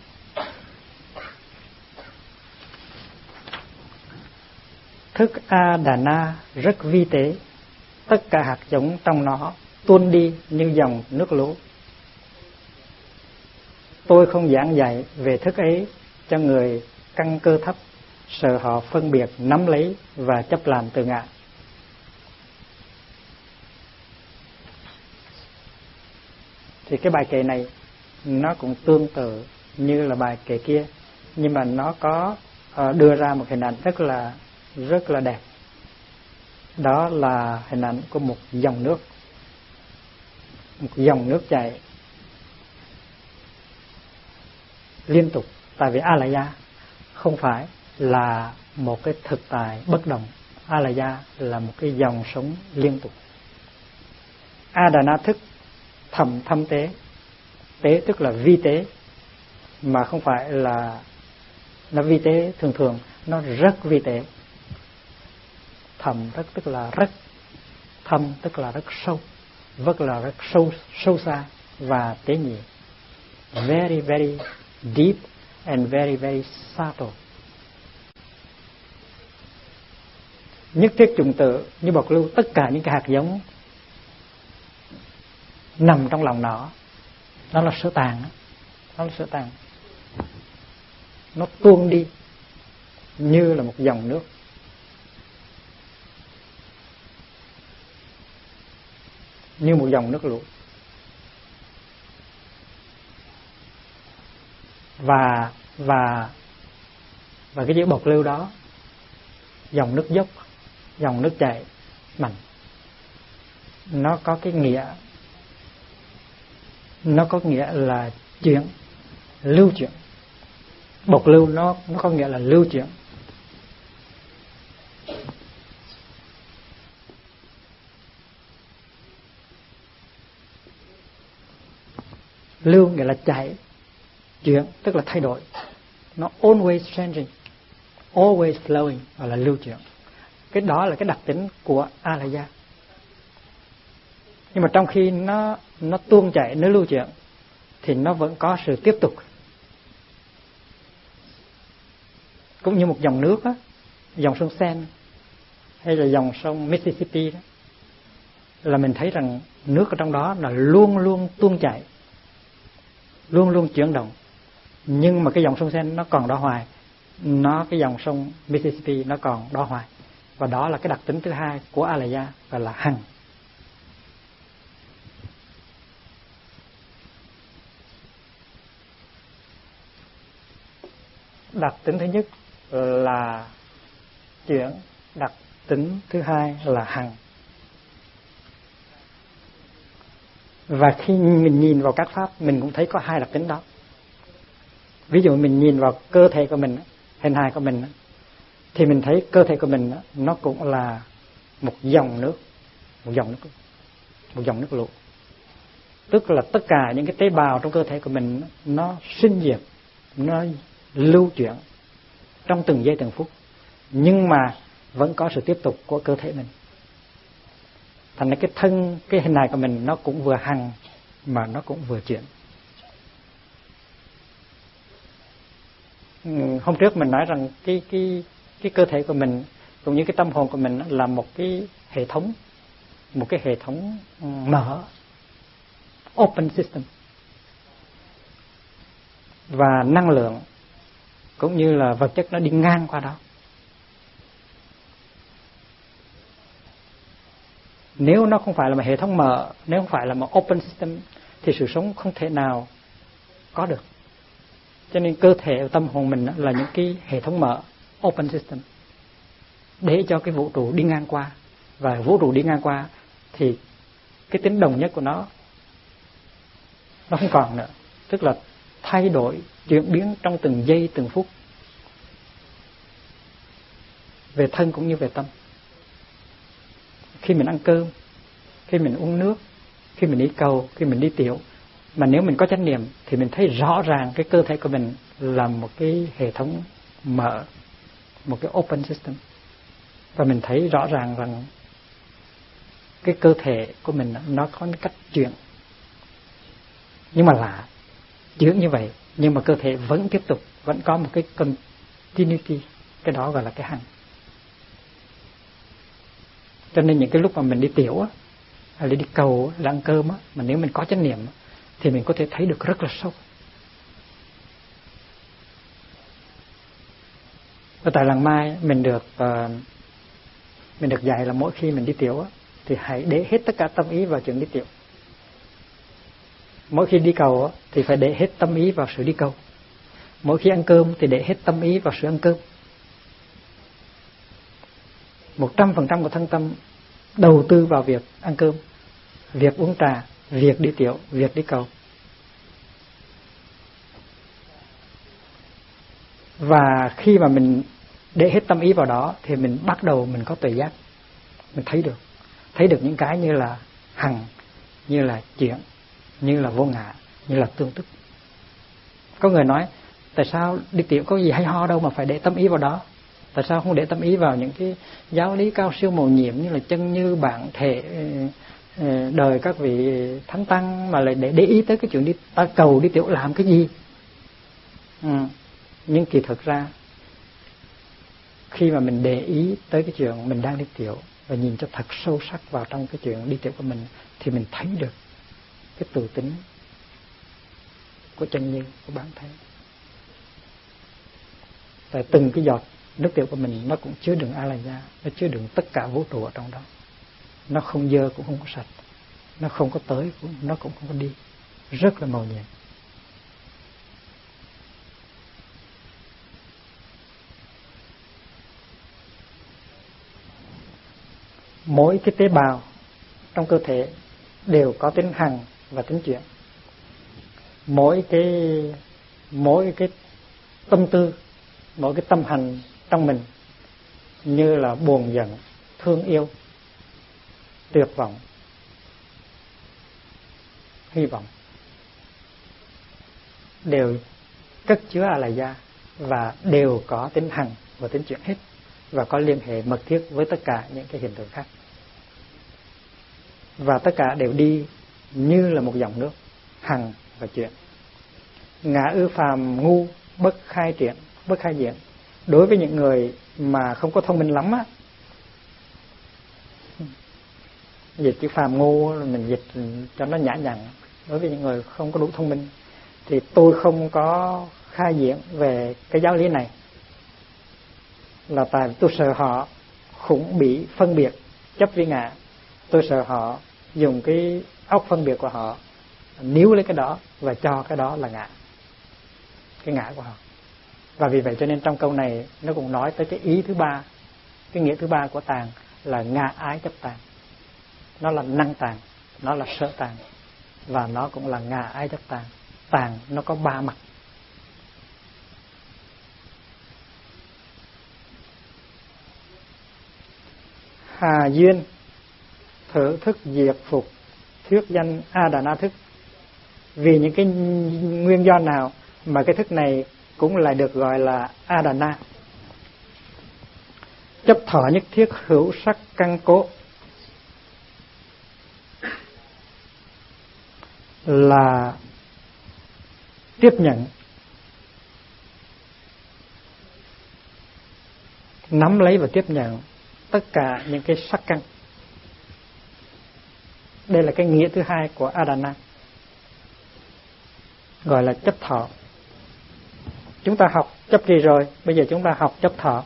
thức A Đà Na rất vi tế, tất cả hạt giống trong nó tuôn đi như dòng nước lũ. Tôi không giảng dạy về thức ấy cho người căn cơ thấp, sợ họ phân biệt, nắm lấy và chấp làm từ ngã. Thì cái bài kệ này nó cũng tương tự như là bài kệ kia, nhưng mà nó có đưa ra một hình ảnh rất là đẹp. Đó là hình ảnh của một dòng nước. Một dòng nước chảy liên tục. Tại vì A-la-gia không phải là một cái thực tại bất động. A-la-gia là một cái dòng sống liên tục. A-đà-na thức thâm tế. Tế tức là vi tế, mà không phải là nó vi tế thường thường, nó rất vi tế. Thầm tức là rất, thâm tức là rất sâu, rất là rất sâu xa và tế nhị. Very very deep and very very subtle. Nhất thiết chủng tử như bộc lưu, tất cả những cái hạt giống nằm trong lòng nó là sở tàng. Nó là sở tàng. Nó tuôn đi như là một dòng nước. Như một dòng nước lũ. Và cái chữ bộc lưu đó, dòng nước dốc, dòng nước chảy mạnh, nó có cái nghĩa, nó có nghĩa là chuyển, lưu chuyển. Bộc lưu nó có nghĩa là lưu chuyển. Lưu nghĩa là chảy, chuyển tức là thay đổi. Nó always changing, always flowing, gọi là lưu chuyển. Cái đó là cái đặc tính của A-la-gia. Nhưng mà trong khi nó tuôn chảy, nó lưu chuyển thì nó vẫn có sự tiếp tục. Cũng như một dòng nước á, dòng sông Sen hay là dòng sông Mississippi đó, là mình thấy rằng nước ở trong đó là luôn luôn tuôn chảy, luôn luôn chuyển động. Nhưng mà cái dòng sông Sen nó còn đó hoài, cái dòng sông Mississippi nó còn đó hoài. Và đó là cái đặc tính thứ hai của Alaya, gọi là hằng. Đặc tính thứ nhất là chuyển, đặc tính thứ hai là hằng. Và khi mình nhìn vào các pháp, mình cũng thấy có hai đặc tính đó. Ví dụ mình nhìn vào cơ thể của mình, hình hài của mình, thì mình thấy cơ thể của mình nó cũng là một dòng nước, một dòng nước lũ. Tức là tất cả những cái tế bào trong cơ thể của mình nó sinh diệt, nó lưu chuyển trong từng giây từng phút, nhưng mà vẫn có sự tiếp tục của cơ thể mình. Thành ra cái hình hài của mình nó cũng vừa hằng mà nó cũng vừa chuyển. Hôm trước mình nói rằng cái cơ thể của mình cũng như cái tâm hồn của mình là một cái hệ thống mở, open system, và năng lượng cũng như là vật chất nó đi ngang qua đó. Nếu nó không phải là một hệ thống mở, nếu không phải là một open system thì sự sống không thể nào có được. Cho nên cơ thể và tâm hồn mình là những cái hệ thống mở, open system, để cho cái vũ trụ đi ngang qua. Và vũ trụ đi ngang qua thì cái tính đồng nhất của nó không còn nữa. Tức là thay đổi, chuyển biến trong từng giây từng phút, về thân cũng như về tâm. Khi mình ăn cơm, khi mình uống nước, khi mình đi cầu, khi mình đi tiểu, mà nếu mình có chánh niệm thì mình thấy rõ ràng cái cơ thể của mình là một cái hệ thống mở, một cái open system. Và mình thấy rõ ràng rằng cái cơ thể của mình nó có cái cách chuyển. Nhưng mà lạ, chuyển như vậy nhưng mà cơ thể vẫn tiếp tục, vẫn có một cái continuity. Cái đó gọi là cái hằng. Cho nên những cái lúc mà mình đi tiểu á, hay là đi cầu, hay là ăn cơm á, mà nếu mình có chánh niệm thì mình có thể thấy được rất là sâu. Ở tại Làng Mai mình được dạy là mỗi khi mình đi tiểu á, thì hãy để hết tất cả tâm ý vào chuyện đi tiểu. Mỗi khi đi cầu á, thì phải để hết tâm ý vào sự đi cầu. Mỗi khi ăn cơm thì để hết tâm ý vào sự ăn cơm. 100% của thân tâm đầu tư vào việc ăn cơm, việc uống trà, việc đi tiểu, việc đi cầu. Và khi mà mình để hết tâm ý vào đó thì mình bắt đầu mình có tuệ giác. Mình thấy được những cái như là hằng, như là chuyển, như là vô ngã, như là tương tức. Có người nói tại sao đi tiểu có gì hay ho đâu mà phải để tâm ý vào đó? Tại sao không để tâm ý vào những cái giáo lý cao siêu mầu nhiệm như là chân như bản thể đời các vị thánh tăng, mà lại để ý tới cái chuyện đi ta cầu đi tiểu làm cái gì? Nhưng kỳ thực ra khi mà mình để ý tới cái chuyện mình đang đi tiểu và nhìn cho thật sâu sắc vào trong cái chuyện đi tiểu của mình thì mình thấy được cái tự tính của chân như, của bản thể. Tại từng cái giọt nước tiểu của mình nó cũng chứa đựng Alaya, nó chứa đựng tất cả vũ trụ ở trong đó. Nó không dơ cũng không có sạch, nó không có tới, nó cũng không có đi, rất là màu nhiệm. Mỗi cái tế bào trong cơ thể đều có tính hằng và tính chuyển. Mỗi cái tâm tư, mỗi cái tâm hành trong mình như là buồn giận, thương yêu, tuyệt vọng, hy vọng đều cất chứa Alaya và đều có tính hằng và tính chuyển hết, và có liên hệ mật thiết với tất cả những cái hiện tượng khác. và tất cả đều đi như là một dòng nước, hằng và chuyển. Ngã ư phàm ngu bất khai diện. Đối với những người mà không có thông minh lắm á, dịch chữ phàm ngu mình dịch cho nó nhã nhặn. Đối với những người không có đủ thông minh thì tôi không có khai diện về cái giáo lý này, là tại tôi sợ họ khủng bị phân biệt chấp với ngã. Tôi sợ họ dùng cái óc phân biệt của họ níu lấy cái đó và cho cái đó là ngã, cái ngã của họ. Và vì vậy cho nên trong câu này nó cũng nói tới cái ý thứ ba, cái nghĩa thứ ba của tàng là ngã ái chấp tàng. Nó là năng tàng, nó là sở tàng, và nó cũng là ngã ái chấp tàng. Tàng nó có ba mặt. Hà duyên thử thức diệt phục thuyết danh A Đà Na thức. Vì những cái nguyên do nào mà cái thức này cũng lại được gọi là A Đà Na. Chấp thọ nhất thiết hữu sắc căn cố là tiếp nhận, nắm lấy và tiếp nhận tất cả những cái sắc căn. Đây là cái nghĩa thứ hai của Adana, gọi là chấp thọ. Chúng ta học chấp trì rồi, bây giờ chúng ta học chấp thọ.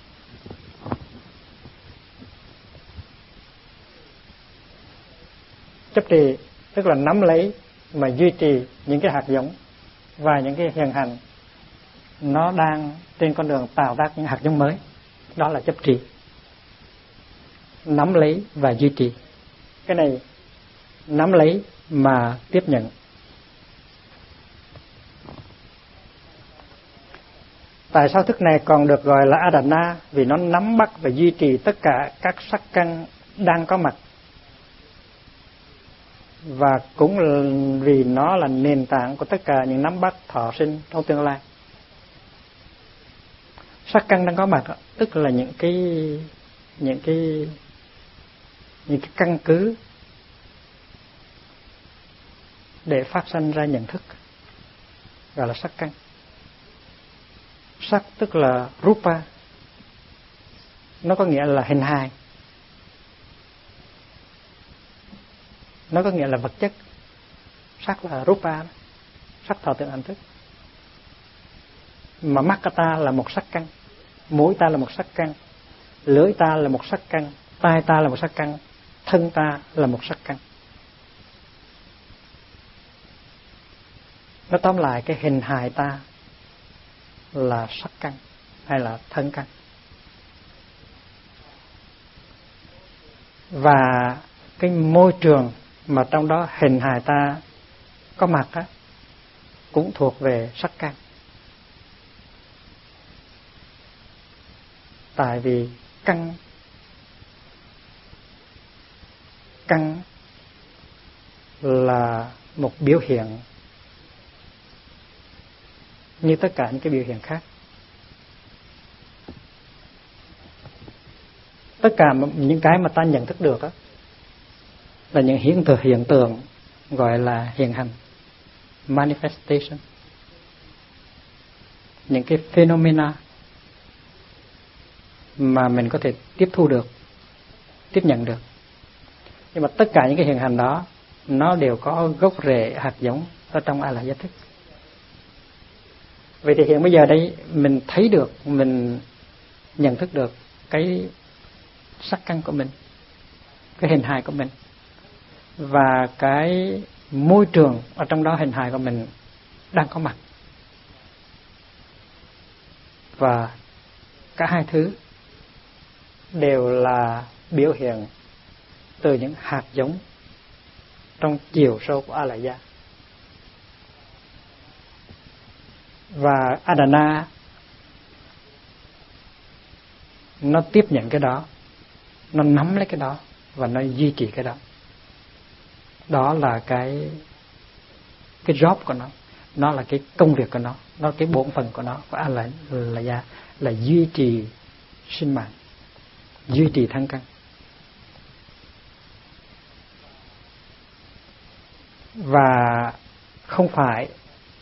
Chấp trì tức là nắm lấy mà duy trì những cái hạt giống và những cái hiện hành nó đang trên con đường tạo ra những hạt giống mới. Đó là chấp trì, nắm lấy và duy trì. Cái này nắm lấy mà tiếp nhận. Tại sao thức này còn được gọi là Adana? Vì nó nắm bắt và duy trì tất cả các sắc căn đang có mặt, và cũng vì nó là nền tảng của tất cả những nắm bắt thọ sinh trong tương lai. Sắc căn đang có mặt tức là những cái căn cứ để phát sinh ra nhận thức, gọi là sắc căn. Sắc tức là rupa, nó có nghĩa là hình hài, nó có nghĩa là vật chất. Sắc là rupa, sắc thọ tưởng hành thức. Mà mắt của ta là một sắc căn, mũi ta là một sắc căn, lưỡi ta là một sắc căn, tai ta là một sắc căn, thân ta là một sắc căn. Nó tóm lại cái hình hài ta là sắc căn hay là thân căn. Và cái môi trường mà trong đó hình hài ta có mặt á, cũng thuộc về sắc căn. Tại vì căn là một biểu hiện như tất cả những cái biểu hiện khác. Tất cả những cái mà ta nhận thức được đó là những hiện tượng gọi là hiện hành, manifestation, những cái phenomena mà mình có thể tiếp thu được, tiếp nhận được. Nhưng mà tất cả những cái hiện hành đó nó đều có gốc rễ hạt giống ở trong A La Giác Thức. Vậy thì hiện bây giờ đây mình thấy được, mình nhận thức được cái sắc căn của mình, cái hình hài của mình, và cái môi trường ở trong đó hình hài của mình đang có mặt. Và cả hai thứ đều là biểu hiện từ những hạt giống trong chiều sâu của A La Gia. Và Adana nó tiếp nhận cái đó, nó nắm lấy cái đó và nó duy trì cái đó. Đó là cái job của nó là cái công việc của nó là cái bổn phận của nó, của A La Gia là duy trì sinh mạng, duy trì thân căn. Và không phải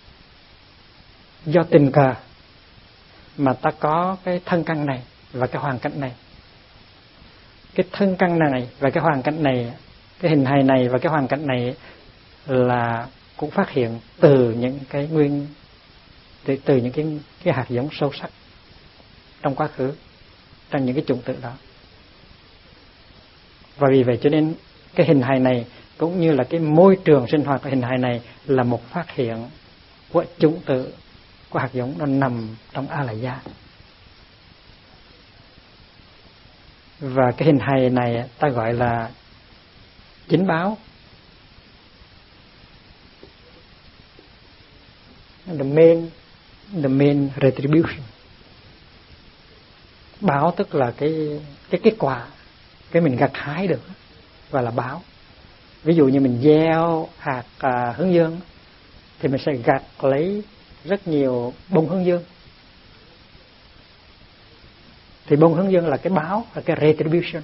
do tình cờ mà ta có cái thân căn này và cái hoàn cảnh này. Cái thân căn này và cái hoàn cảnh này, cái hình hài này và cái hoàn cảnh này là cũng phát hiện từ những cái nguyên, từ những cái hạt giống sâu sắc trong quá khứ, trong những cái chủng tử đó. Và vì vậy cho nên cái hình hài này cũng như là cái môi trường sinh hoạt của hình hài này là một phát hiện của chủng tử, của hạt giống nó nằm trong A La Gia. Và cái hình hài này ta gọi là chính báo. The main retribution. Báo tức là cái kết quả, cái mình gặt hái được, và là báo. Ví dụ như mình gieo hạt hướng dương thì mình sẽ gặt lấy rất nhiều bông hướng dương. Thì bông hướng dương là cái báo, là cái retribution.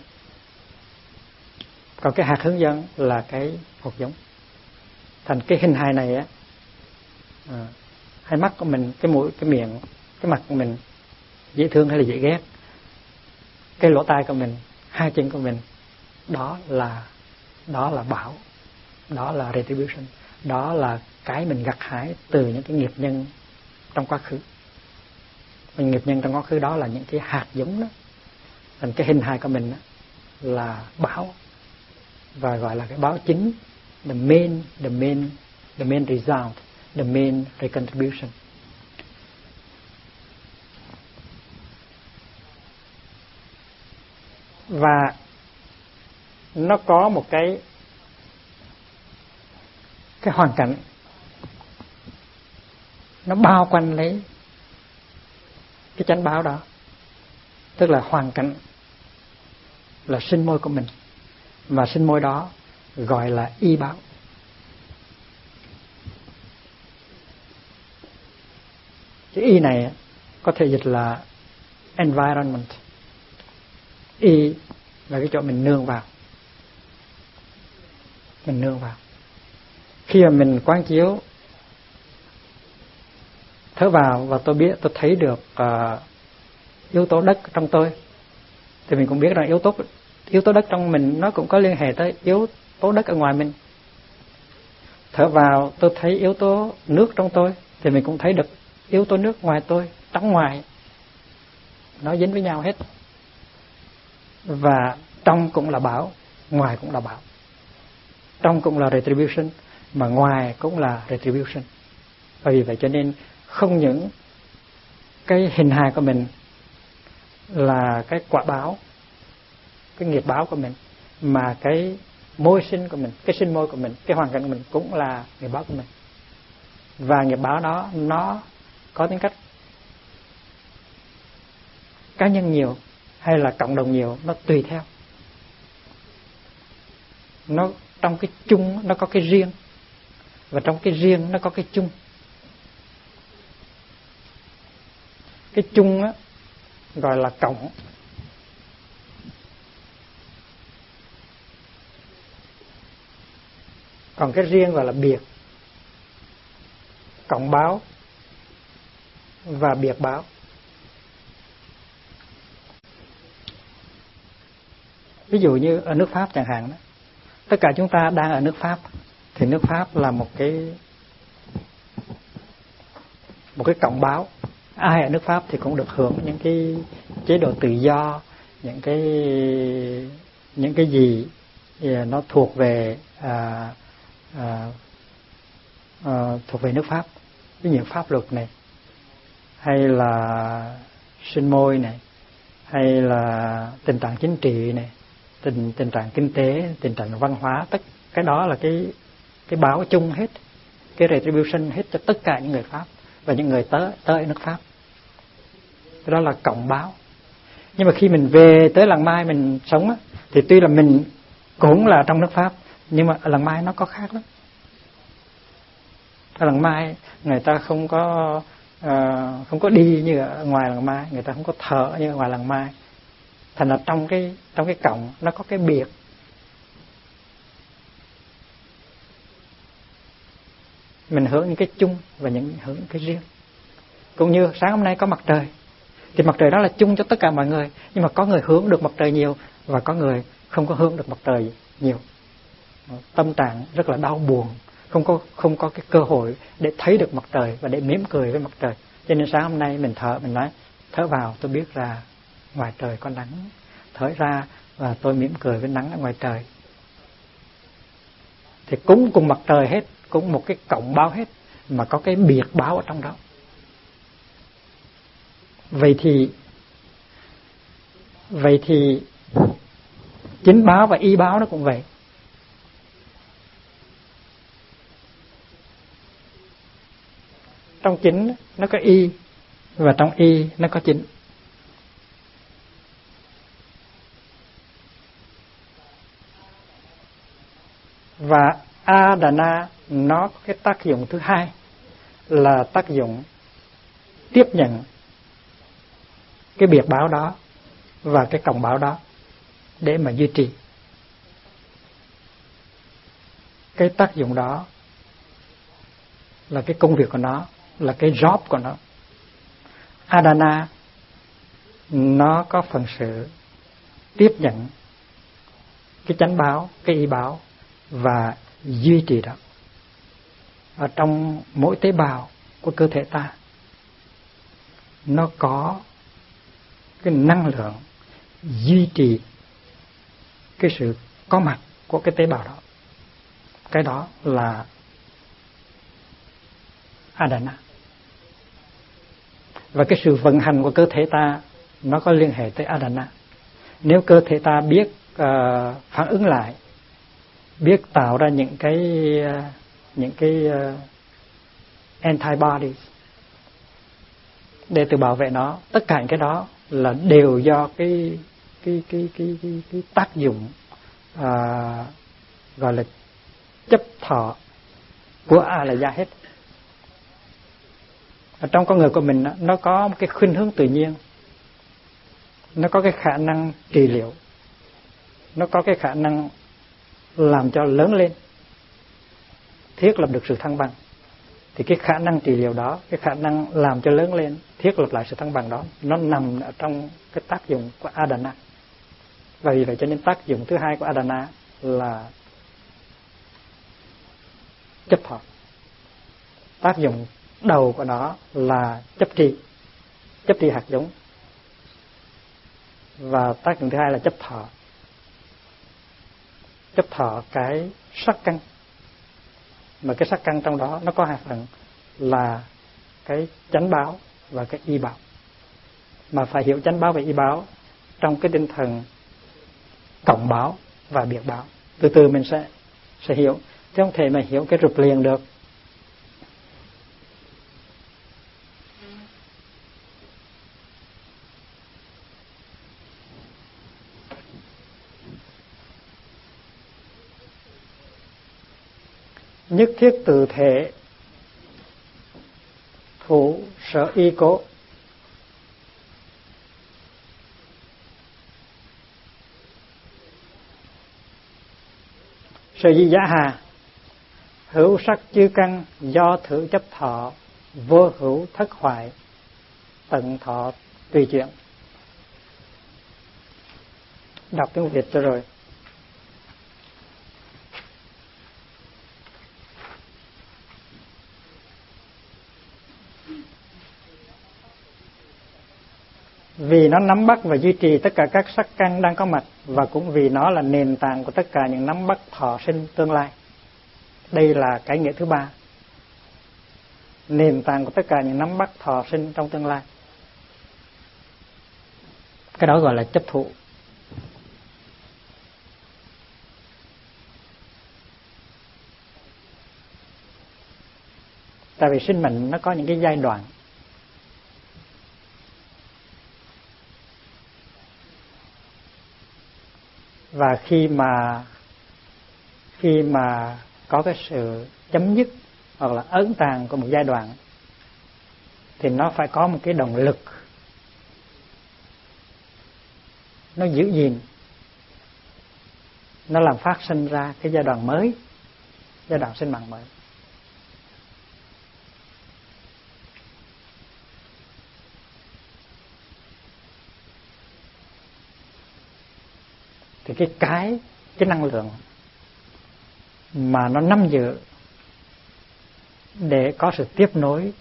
Còn cái hạt hướng dương là cái hột giống. Thành cái hình hài này á, hai mắt của mình, cái mũi, cái miệng, cái mặt của mình dễ thương hay là dễ ghét, cái lỗ tai của mình, hai chân của mình, đó là báo, đó là retribution, đó là cái mình gặt hái từ những cái nghiệp nhân trong quá khứ. Và nghiệp nhân trong quá khứ đó là những cái hạt giống đó. Thành cái hình hài của mình đó là báo, và gọi là cái báo chính, the main result, the main recontribution. Và nó có một cái hoàn cảnh nó bao quanh lấy cái chánh báo đó, tức là hoàn cảnh là sinh môi của mình, và sinh môi đó gọi là y báo. Cái y này có thể dịch là environment. Y là cái chỗ mình nương vào. Mình nương vào. Khi mà mình quán chiếu thở vào và tôi biết, tôi thấy được yếu tố đất trong tôi, thì mình cũng biết rằng yếu tố đất trong mình nó cũng có liên hệ tới yếu tố đất ở ngoài mình. Thở vào tôi thấy yếu tố nước trong tôi, thì mình cũng thấy được yếu tố nước ngoài tôi, trong ngoài nó dính với nhau hết. Và trong cũng là báo, ngoài cũng là báo. Trong cũng là retribution, mà ngoài cũng là retribution. Và vì vậy cho nên không những cái hình hài của mình là cái quả báo, cái nghiệp báo của mình, mà cái môi sinh của mình, cái sinh môi của mình, cái hoàn cảnh của mình cũng là nghiệp báo của mình. Và nghiệp báo đó nó có tính cách cá nhân nhiều hay là cộng đồng nhiều, nó tùy theo. Nó trong cái chung nó có cái riêng, và trong cái riêng nó có cái chung. Cái chung á gọi là cộng, còn cái riêng gọi là biệt. Cộng báo và biệt báo. Ví dụ như ở nước Pháp chẳng hạn đó, tất cả chúng ta đang ở nước Pháp, thì nước Pháp là một cái cộng báo. Ai ở nước Pháp thì cũng được hưởng những cái chế độ tự do, những cái gì nó thuộc về nước Pháp. Ví dụ pháp luật này, hay là sinh môi này, hay là tình trạng chính trị này, tình trạng kinh tế, tình trạng văn hóa, tất cái đó là cái báo chung hết, cái retribution hết cho tất cả những người Pháp và những người tới nước Pháp. Cái đó là cộng báo. Nhưng mà khi mình về tới Làng Mai mình sống á, thì tuy là mình cũng là trong nước Pháp, nhưng mà ở Làng Mai nó có khác lắm. Ở Làng Mai người ta không có đi như ở ngoài Làng Mai, người ta không có thở như ở ngoài Làng Mai. Thành là trong cái cộng nó có cái biệt. mình hưởng những cái chung và những hưởng những cái riêng. Cũng như sáng hôm nay có mặt trời, thì mặt trời đó là chung cho tất cả mọi người, nhưng mà có người hưởng được mặt trời nhiều và có người không có hưởng được mặt trời nhiều. Tâm trạng rất là đau buồn, không có cái cơ hội để thấy được mặt trời và để mỉm cười với mặt trời. Cho nên sáng hôm nay mình thở, mình nói thở vào tôi biết là ngoài trời có nắng, thở ra và tôi mỉm cười với nắng ở ngoài trời. Thì cũng cùng mặt trời hết, cũng một cái cộng báo hết, mà có cái biệt báo ở trong đó. Vậy thì chính báo và y báo nó cũng vậy. Trong chính nó có y và trong y nó có chính. Và Adana nó có cái tác dụng thứ hai là tác dụng tiếp nhận cái biệt báo đó và cái cộng báo đó để mà duy trì. Cái tác dụng đó là cái công việc của nó, là cái job của nó. Adana nó có phần sự tiếp nhận cái chánh báo, cái y báo và duy trì đó. Ở trong mỗi tế bào của cơ thể ta, nó có cái năng lượng duy trì cái sự có mặt của cái tế bào đó. Cái đó là Adana. Và cái sự vận hành của cơ thể ta nó có liên hệ tới Adana. Nếu cơ thể ta biết phản ứng lại, biết tạo ra những cái antibodies để tự bảo vệ nó, tất cả những cái đó là đều do cái tác dụng gọi là chấp thọ của A là gia hết. Ở trong con người của mình nó có một cái khuynh hướng tự nhiên, nó có cái khả năng trị liệu, nó có cái khả năng làm cho lớn lên, thiết lập được sự thăng bằng. Thì cái khả năng trị liệu đó, cái khả năng làm cho lớn lên, thiết lập lại sự thăng bằng đó, nó nằm ở trong cái tác dụng của Adana. Và vì vậy cho nên tác dụng thứ hai của Adana là chấp thọ. Tác dụng đầu của nó là chấp trì hạt giống. Và tác dụng thứ hai là chấp thọ cái sắc căn. Mà cái sắc căn trong đó nó có hai phần là cái chánh báo và cái y báo. Mà phải hiểu chánh báo và y báo trong cái tinh thần cộng báo và biệt báo. Từ từ mình sẽ hiểu, chứ không thể mà hiểu cái rụp liền được. Nhất thiết tự thể thủ sở y cố. Sở di giả hà, hữu sắc chư căn do thử chấp thọ, vô hữu thất hoại, tận thọ tùy chuyện. Đọc tiếng Việt cho rồi. Vì nó nắm bắt và duy trì tất cả các sắc căn đang có mặt, và cũng vì nó là nền tảng của tất cả những nắm bắt thọ sinh tương lai. Đây là cái nghĩa thứ ba. Nền tảng của tất cả những nắm bắt thọ sinh trong tương lai. Cái đó gọi là chấp thụ. Tại vì sinh mệnh nó có những cái giai đoạn. Và khi mà có cái sự chấm dứt hoặc là ấn tàn của một giai đoạn thì nó phải có một cái động lực, nó giữ gìn, nó làm phát sinh ra cái giai đoạn mới, giai đoạn sinh mạng mới. thì cái năng lượng mà nó nắm giữ để có sự tiếp nối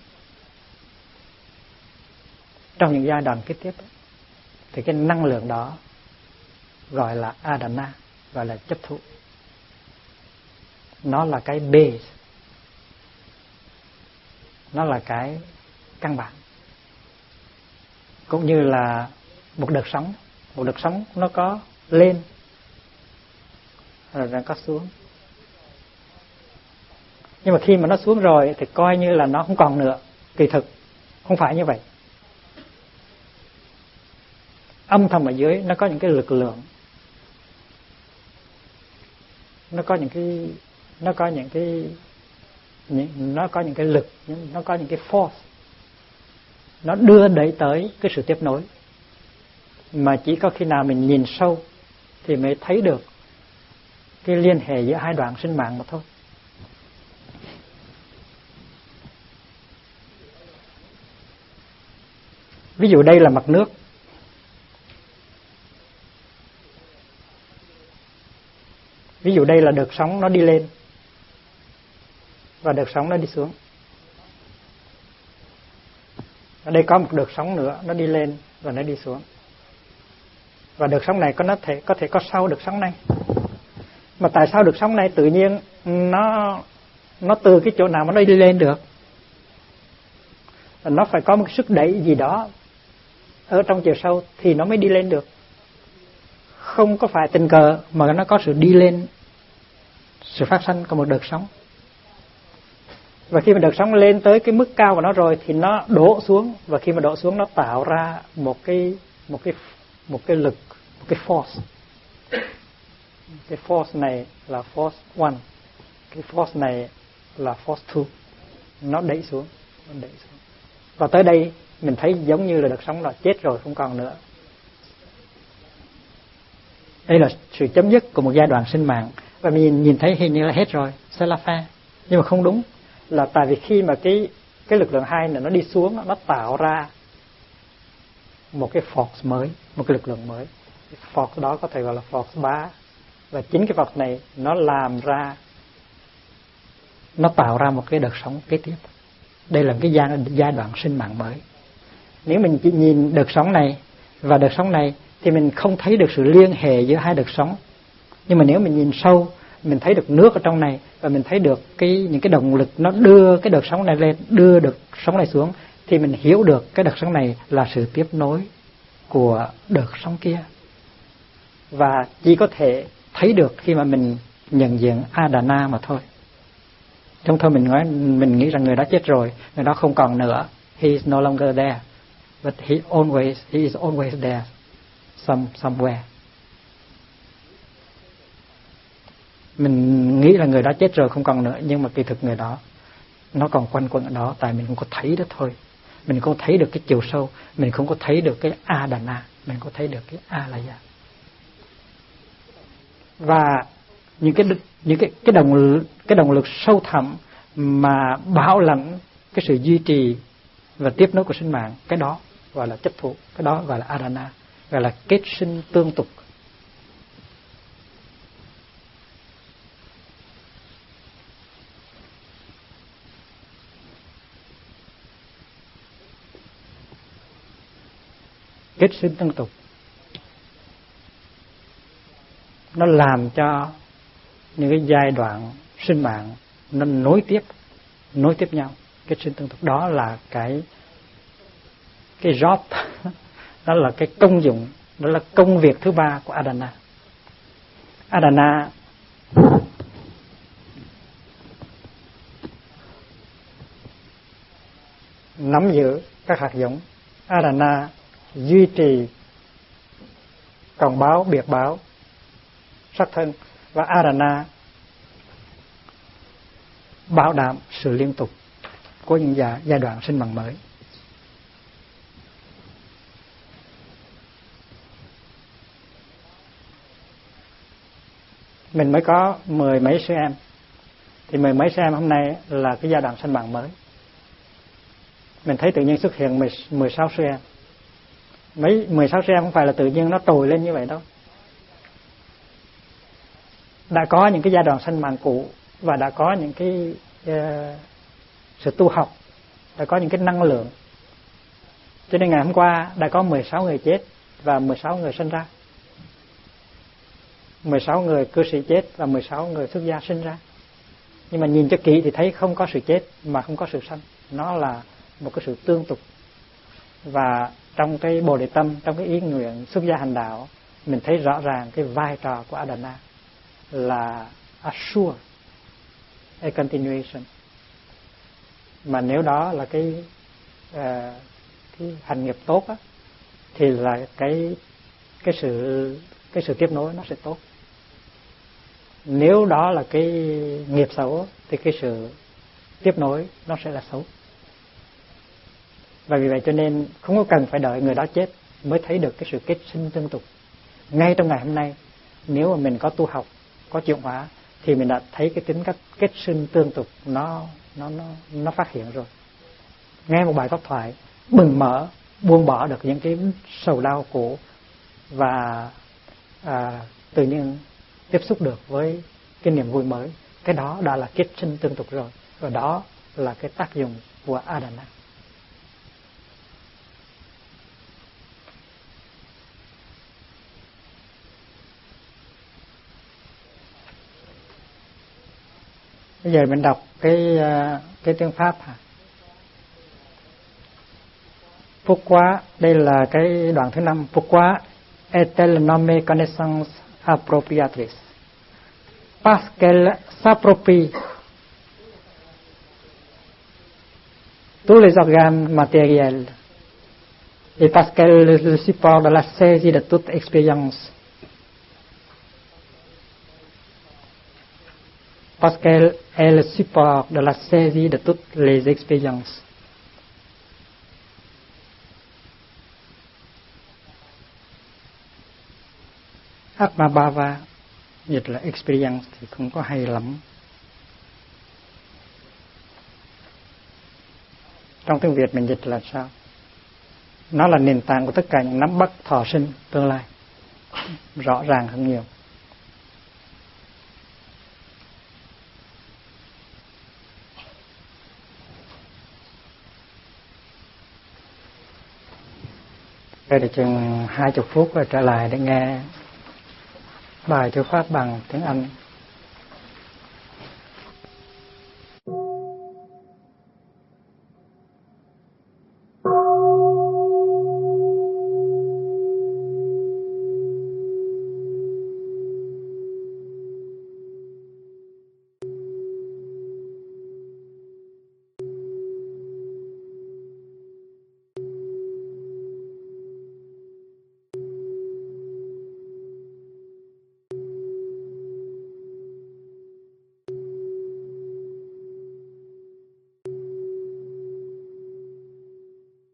trong những giai đoạn kế tiếp, thì cái năng lượng đó gọi là Adana, gọi là chấp thụ. Nó là cái base, nó là cái căn bản. Cũng như là một đợt sóng nó có lên rồi nó có xuống. Nhưng mà khi mà nó xuống rồi thì coi như là nó không còn nữa. Kỳ thực không phải như vậy. Âm thầm ở dưới nó có những cái lực lượng, nó có những cái lực, nó có những cái force, nó đưa đẩy tới cái sự tiếp nối. Mà chỉ có khi nào mình nhìn sâu thì mới thấy được cái liên hệ giữa hai đoạn sinh mạng mà thôi. Ví dụ đây là mặt nước. Ví dụ đây là đợt sóng nó đi lên và đợt sóng nó đi xuống. Ở đây có một đợt sóng nữa, nó đi lên và nó đi xuống. Và đợt sóng này có thể có sau đợt sóng này. Mà tại sao đợt sóng này tự nhiên nó từ cái chỗ nào mà nó đi lên được? Nó phải có một sức đẩy gì đó ở trong chiều sâu thì nó mới đi lên được. Không có phải tình cờ mà nó có sự đi lên, sự phát sinh của một đợt sóng. Và khi mà đợt sóng lên tới cái mức cao của nó rồi thì nó đổ xuống, và khi mà đổ xuống nó tạo ra một cái lực, một cái force. Cái force này là force 1, cái force này là force 2. Nó đẩy xuống. Và tới đây mình thấy giống như là đợt sóng đó chết rồi, không còn nữa. Đây là sự chấm dứt của một giai đoạn sinh mạng. Và mình nhìn thấy hình như là hết rồi, c'est la fin. Nhưng mà không đúng, là tại vì khi mà cái lực lượng 2 này nó đi xuống, nó tạo ra một cái force mới, một cái lực lượng mới. Cái force đó có thể gọi là force 3. Và chính cái force này nó tạo ra một cái đợt sóng kế tiếp. Đây là cái giai đoạn sinh mạng mới. Nếu mình chỉ nhìn đợt sóng này và đợt sóng này thì mình không thấy được sự liên hệ giữa hai đợt sóng. Nhưng mà nếu mình nhìn sâu, mình thấy được nước ở trong này, và mình thấy được những cái động lực nó đưa cái đợt sóng này lên, đưa đợt sóng này xuống, thì mình hiểu được cái đợt sóng này là sự tiếp nối của đợt sóng kia. Và chỉ có thể thấy được khi mà mình nhận diện Adana mà thôi. Trong thôi mình nghĩ rằng người đó chết rồi, người đó không còn nữa. He is no longer there, but he is always there, somewhere. Mình nghĩ là người đó chết rồi, không còn nữa, nhưng mà kỳ thực người đó nó còn quanh quẩn ở đó, tại mình không có thấy đó thôi. Mình không thấy được cái chiều sâu, mình không có thấy được cái Adana, mình không có thấy được cái Alaya. Và những cái động lực sâu thẳm mà bảo lãnh cái sự duy trì và tiếp nối của sinh mạng, cái đó gọi là chấp thụ, cái đó gọi là Adana, gọi là kết sinh tương tục. Kết sinh tương tục nó làm cho những cái giai đoạn sinh mạng nó nối tiếp nhau. Kết sinh tương tục đó là cái job, đó là cái công dụng, đó là công việc thứ ba của Adana. Adana nắm giữ các hạt giống, Adana duy trì còng báo, biệt báo, sắc thân, và Adana bảo đảm sự liên tục của những giai đoạn sinh mạng mới. Mình mới có 10 mấy sư em, thì 10 mấy sư em hôm nay là cái giai đoạn sinh mạng mới. Mình thấy tự nhiên xuất hiện 16 sư em. 16 sư em không phải là tự nhiên nó trồi lên như vậy đâu. đã có những cái giai đoạn sanh mạng cũ và đã có những cái sự tu học, đã có những cái năng lượng. Cho nên ngày hôm qua đã có 16 người chết và 16 người sinh ra, 16 người cư sĩ chết và 16 người xuất gia sinh ra. Nhưng mà nhìn cho kỹ thì thấy không có sự chết mà không có sự sanh, nó là một cái sự tương tục. Và trong cái Bồ Đề Tâm, trong cái ý nguyện xuất gia hành đạo, mình thấy rõ ràng cái vai trò của Adana là assure a continuation. Mà nếu đó là cái hành nghiệp tốt á, thì là cái sự tiếp nối nó sẽ tốt. Nếu đó là cái nghiệp xấu thì cái sự tiếp nối nó sẽ là xấu. Và vì vậy cho nên không có cần phải đợi người đó chết mới thấy được cái sự kết sinh tương tục. Ngay trong ngày hôm nay, nếu mà mình có tu học, có chuyển hóa, thì mình đã thấy cái tính cách kết sinh tương tục nó phát hiện rồi. Nghe một bài pháp thoại bừng mở, buông bỏ được những cái sầu đau cũ và tự nhiên tiếp xúc được với cái niềm vui mới. Cái đó đã là kết sinh tương tục rồi. Và đó là cái tác dụng của Adana. Bây giờ mình đọc cái tiếng Pháp hả? Pourquoi, đây là cái đoạn thứ 5. Pourquoi est-elle nommée connaissance appropriatrice? Parce qu'elle s'approprie tous les organes matériels et parce qu'elle est le support de la saisie de toute expérience. Parce qu'elle est le support de la saisie de toutes les expériences. Atmabhava dịch là experience thì không có hay lắm. Trong tiếng Việt mình dịch là sao? Nó là nền tảng của tất cả những nắm bắt thọ sinh tương lai, rõ ràng hơn nhiều. Đây là chừng 20 phút rồi trở lại để nghe bài thuyết pháp bằng tiếng Anh.